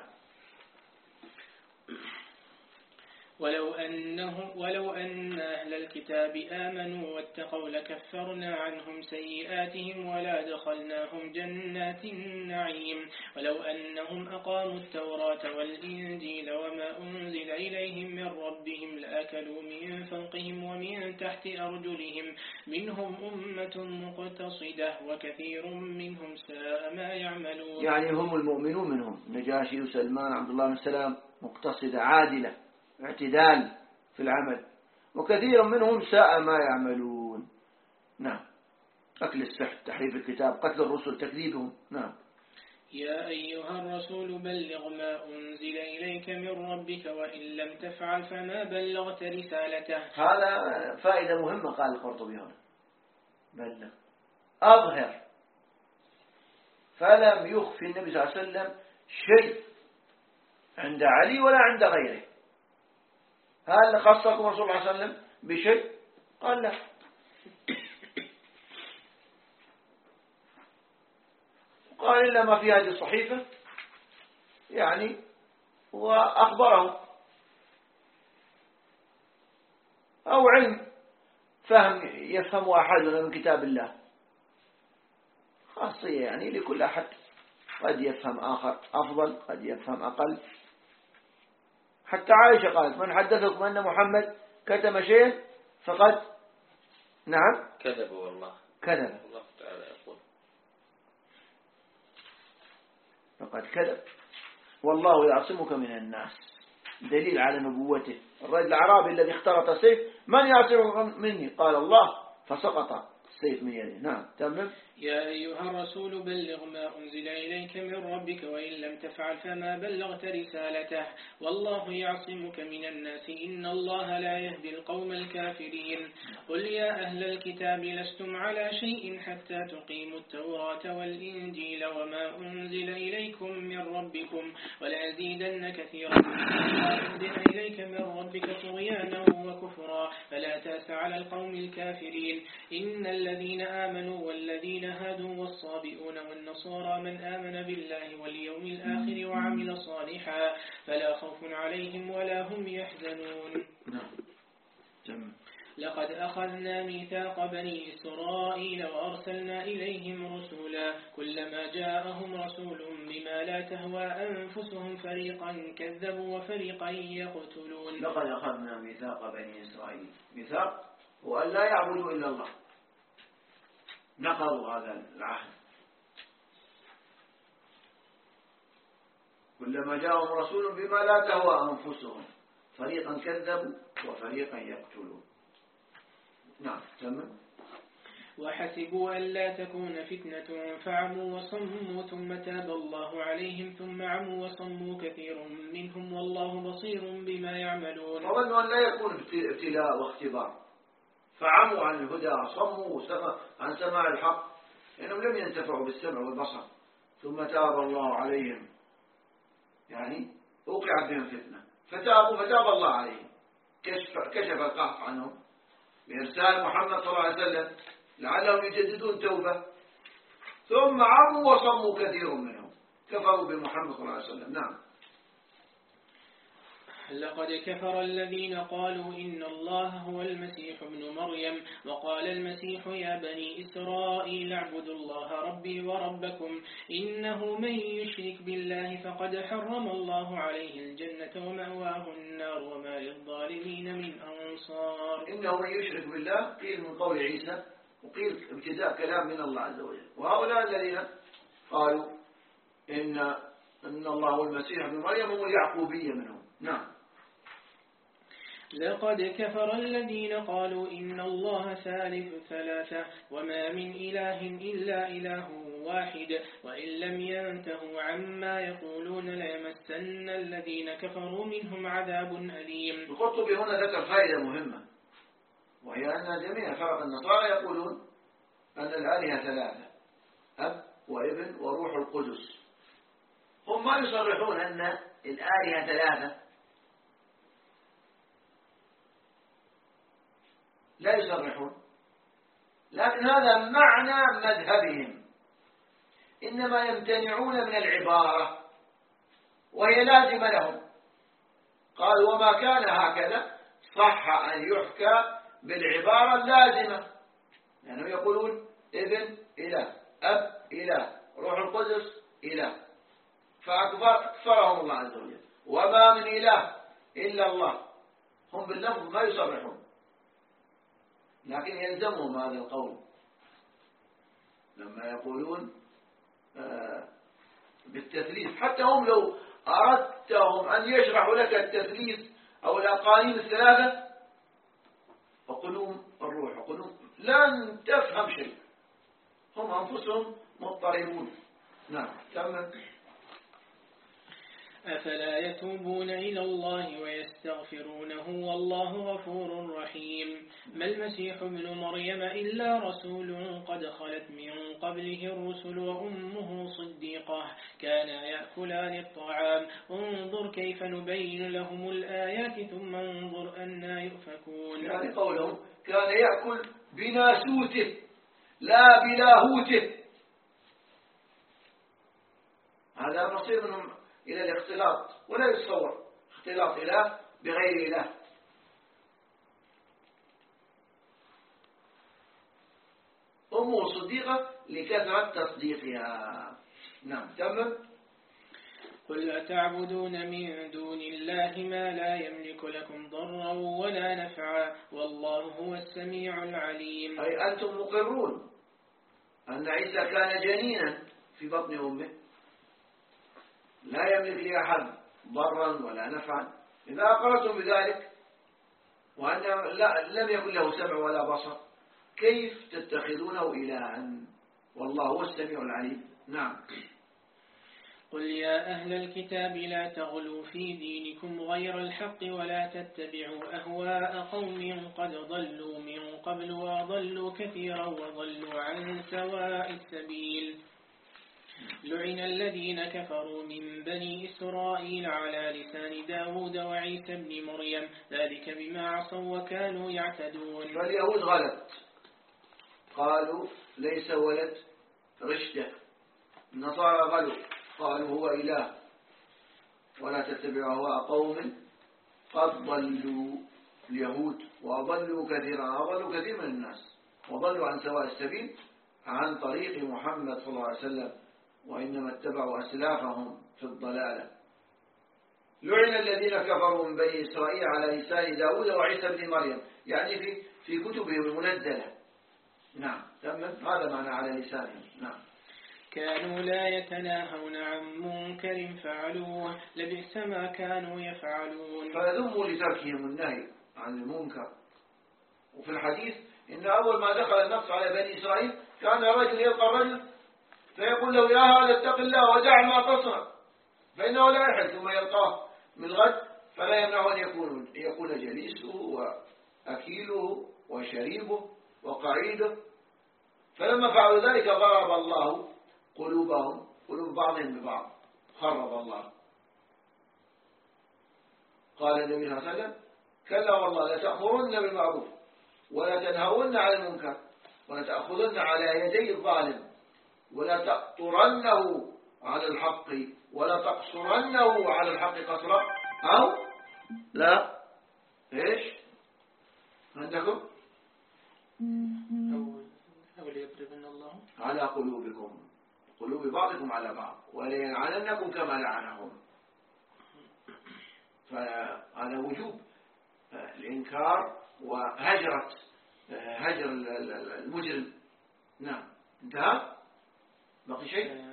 ولو أنه ولو أن أهل الكتاب آمنوا واتقوا لكفرنا عنهم سيئاتهم ولا دخلناهم جنات النعيم. ولو أنهم أقاموا التوراة والإنجيل وما أنزل إليهم من ربهم لأكلوا من فوقهم ومن تحت أرجلهم منهم أمة مقتصدة وكثير منهم ساء ما يعملون. يعني هم المؤمنون منهم نجاشي وسلمان عبد الله بن سلام مقتصدة عادلة اعتدال في العمل، وكثير منهم ساء ما يعملون. نعم. أكل السحت، تحريف الكتاب، قتل الرسل، تكذيبهم. نعم. يا أيها الرسول بلغ ما أنزل إليك من ربك وإن لم تفعل فما بلغت رسالته. هذا فائدة مهمة قال القرطبي هنا، بلغ أظهر، فلم يخفي النبي صلى الله عليه وسلم شيء عند علي ولا عند غيره. هل خصكم رسول الله صلى الله عليه وسلم بشيء؟ قال لا. قال إلا ما في هذه الصحيفة يعني وأخبره، أو علم فهم يفهم أحدنا من كتاب الله، خاصية يعني لكل أحد، قد يفهم آخر أفضل، قد يفهم أقل. حتى عائشة قالت من حدثكم أن محمد كتم شيء فقد نعم كذب والله كذب الله تعالى يقول فقد كذب والله يعصمك من الناس، دليل على نبوته. الرجل الأعرابي الذي اخترط السيف من يعصمك مني؟ قال الله، فسقط السيف من يده. نعم. تمام. يا أيها الرسول بلغ ما أنزل إليك من ربك وإن لم تفعل فما بلغت رسالته والله يعصمك من الناس إن الله لا يهدي القوم الكافرين. قل يا أهل الكتاب لستم على شيء حتى تقيموا التوراة والإنجيل وما أنزل إليكم من ربكم ولأزيدن كثيرا مما أنزل إليك من ربك طغيانا وكفرا فلا تأس على القوم الكافرين. إن الذين آمنوا والذين هادوا والصابئون والنصارى من آمن بالله واليوم الآخر وعمل صالحا فلا خوف عليهم ولا هم يحزنون. نعم. لقد أخذنا ميثاق بني إسرائيل وأرسلنا إليهم رسولا كلما جاءهم رسول بما لا تهوى أنفسهم فريقا كذبوا وفريقا يقتلون. لقد أخذنا ميثاق بني إسرائيل، ميثاق هو أن لا يعبدوا إلا الله، نقضوا هذا العهد. كلما جاءهم رسول بما لا تهوى أنفسهم فريقا كذبوا وفريقا يقتلون. نعم. تمام. وحسبوا أن لا تكون فتنة فعموا وصموا ثم تاب الله عليهم ثم عموا وصموا كثير منهم والله بصير بما يعملون. فظنوا أن لا يكون ابتلاء واختبار، فعموا عن الهدى، صموا عن سماع الحق لأنهم لم ينتفعوا بالسمع والبصر، ثم تاب الله عليهم، يعني وقعت بهم فتنة فتابوا فتاب الله عليهم، كشف, كشف القهر عنهم بإرسال محمد صلى الله عليه وسلم لعلهم يجددون توبة، ثم عموا وصموا كثير منهم كفروا بمحمد صلى الله عليه وسلم. نعم. لقد كفر الذين قالوا إن الله هو المسيح ابن مريم وقال المسيح يا بني إسرائيل اعبدوا الله ربي وربكم إنه من يشرك بالله فقد حرم الله عليه الجنة ومأواه النار وما للظالمين من أنصار. إنه من يشرك بالله قيل من قول عيسى وقيل ابتداء كلام من الله عز وجل. وهؤلاء الذين قالوا إن إن الله هو المسيح ابن مريم هم اليعقوبية منهم. نعم. لقد كفر الذين قالوا إن الله ثالث ثلاثة وما من إله إلا إله واحد وإن لم ينتهوا عما يقولون ليمسن الذين كفروا منهم عذاب أليم. القرطبي هنا ذكر فائدة مهمة، وهي أن جميع فرق النصارى يقولون أن الآلهة ثلاثة، أب وابن وروح القدس. هم ما يصرحون أن الآلهة ثلاثة، لا يصرحون، لكن هذا معنى مذهبهم، إنما يمتنعون من العبارة وهي لازمة لهم. قال وما كان هكذا صح أن يحكى بالعبارة اللازمة، لأنهم يعني يقولون ابن إله، أب إله، روح القدس إله، فأكفرهم الله عز وجل. وما من إله إلا الله، هم باللفظ ما يصرحون، لكن يلزمهم هذا القول لما يقولون آه بالتثليث. حتى هم لو أردتهم أن يشرحوا لك التثليث أو الأقانيم الثلاثة وقلوم الروح وقلوم، لن تفهم شيء، هم أنفسهم مضطربون. نعم كمل. أفلا يتوبون إلى الله ويستغفرونه والله غفور رحيم. ما المسيح ابن مريم إلا رسول قد خلت من قبله الرسل وأمه صديقة كانا يأكلان الطعام انظر كيف نبين لهم الآيات ثم انظر أنا يؤفكون. يعني قولهم كان يأكل بناسوته لا بلاهوته، هذا مصير منهم إلى الاختلاط، ولا يتصور اختلاط إله بغير إله. أمه صديقة لكثرة تصديقها. نعم تمام. قل أتعبدون من دون الله ما لا يملك لكم ضرا ولا نفعا والله هو السميع العليم. أي أنتم مقرون أن عيسى كان جنينا في بطن أمه لا يملك لأحد ضرا ولا نفعا. إذا أقررتم بذلك وأن لم يكن له سمع ولا بصر كيف تتخذونه إلها والله هو السميع العليم. نعم. قل يا أهل الكتاب لا تغلوا في دينكم غير الحق ولا تتبعوا أهواء قوم قد ضلوا من قبل وضلوا كثيرا وضلوا عن سواء السبيل. لعن الذين كفروا من بني إسرائيل على لسان داود وعيسى بن مريم ذلك بما عصوا وكانوا يعتدون. فاليهود غلط، قالوا ليس ولد رشدة. النصارى غلوا، قالوا هو إله. ولا تتبعوا أهواء قوم قد ضلوا. اليهود وأضلوا كثيرا، أضلوا كثير من الناس وضلوا عن سواء السبيل عن طريق محمد صلى الله عليه وسلم، وإنما اتبعوا أسلافهم في الضلالة. لعن الذين كفروا من بني إسرائيل على لسان داود وعيسى بن مريم، يعني في في كتبهم المنزلة. نعم تمام، هذا معنى على لسانهم. نعم. كانوا لا يتناهون عن منكر فعلوه لبئس ما كانوا يفعلون. فذموا لتركهم النهي عن المنكر. وفي الحديث إن أول ما دخل النص على بني إسرائيل كان رجل يلقى الرجل فيقول له يا هذا اتق الله ودع ما تصنع فإنه لا يحل، ثم يلقاه من غد فلا يمنع أن يكون يكون جليسه وأكيله وشريبه وقعيده. فلما فعلوا ذلك ضرب الله قلوبهم قلوب بعضهم ببعض، خرب الله. قال النبي صلى الله عليه وسلم كلا والله لتأمرن بالمعروف ولا تنهون عن المنكر ولا تأخذن على يدي الظالم ولا تقطرنه على الحق ولا تقصرنه على الحق قصرا أو لا إيش عندكم أو ليضربن الله على قلوبكم، قلوب بعضكم على بعض وليلعننكم كما لعنهم. فهذا وجوب الإنكار وهجرة هجر المجرم. نعم انتهى. بقي شيء؟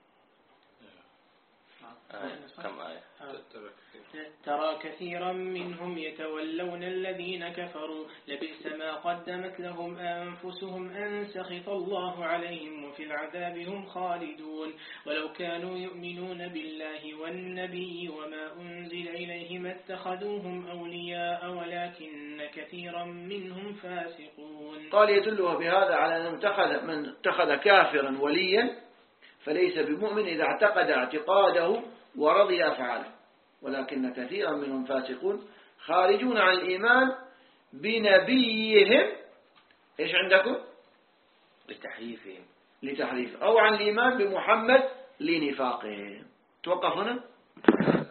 كم آية؟ ترى كثيرا منهم يتولون الذين كفروا لبئس ما قدمت لهم أنفسهم أن سخط الله عليهم وفي العذاب هم خالدون. ولو كانوا يؤمنون بالله والنبي وما أنزل إليه ما اتخذوهم أولياء ولكن كثيرا منهم فاسقون. قال يدلها بهذا على أن اتخذ من اتخذ كافرا وليا فليس بمؤمن إذا اعتقد اعتقاده ورضي أفعاله، ولكن كثيرا منهم فاسقون خارجون عن الإيمان بنبيهم. إيش عندكم؟ لتحريفهم لتحريف، أو عن الإيمان بمحمد لنفاقهم. توقف هنا.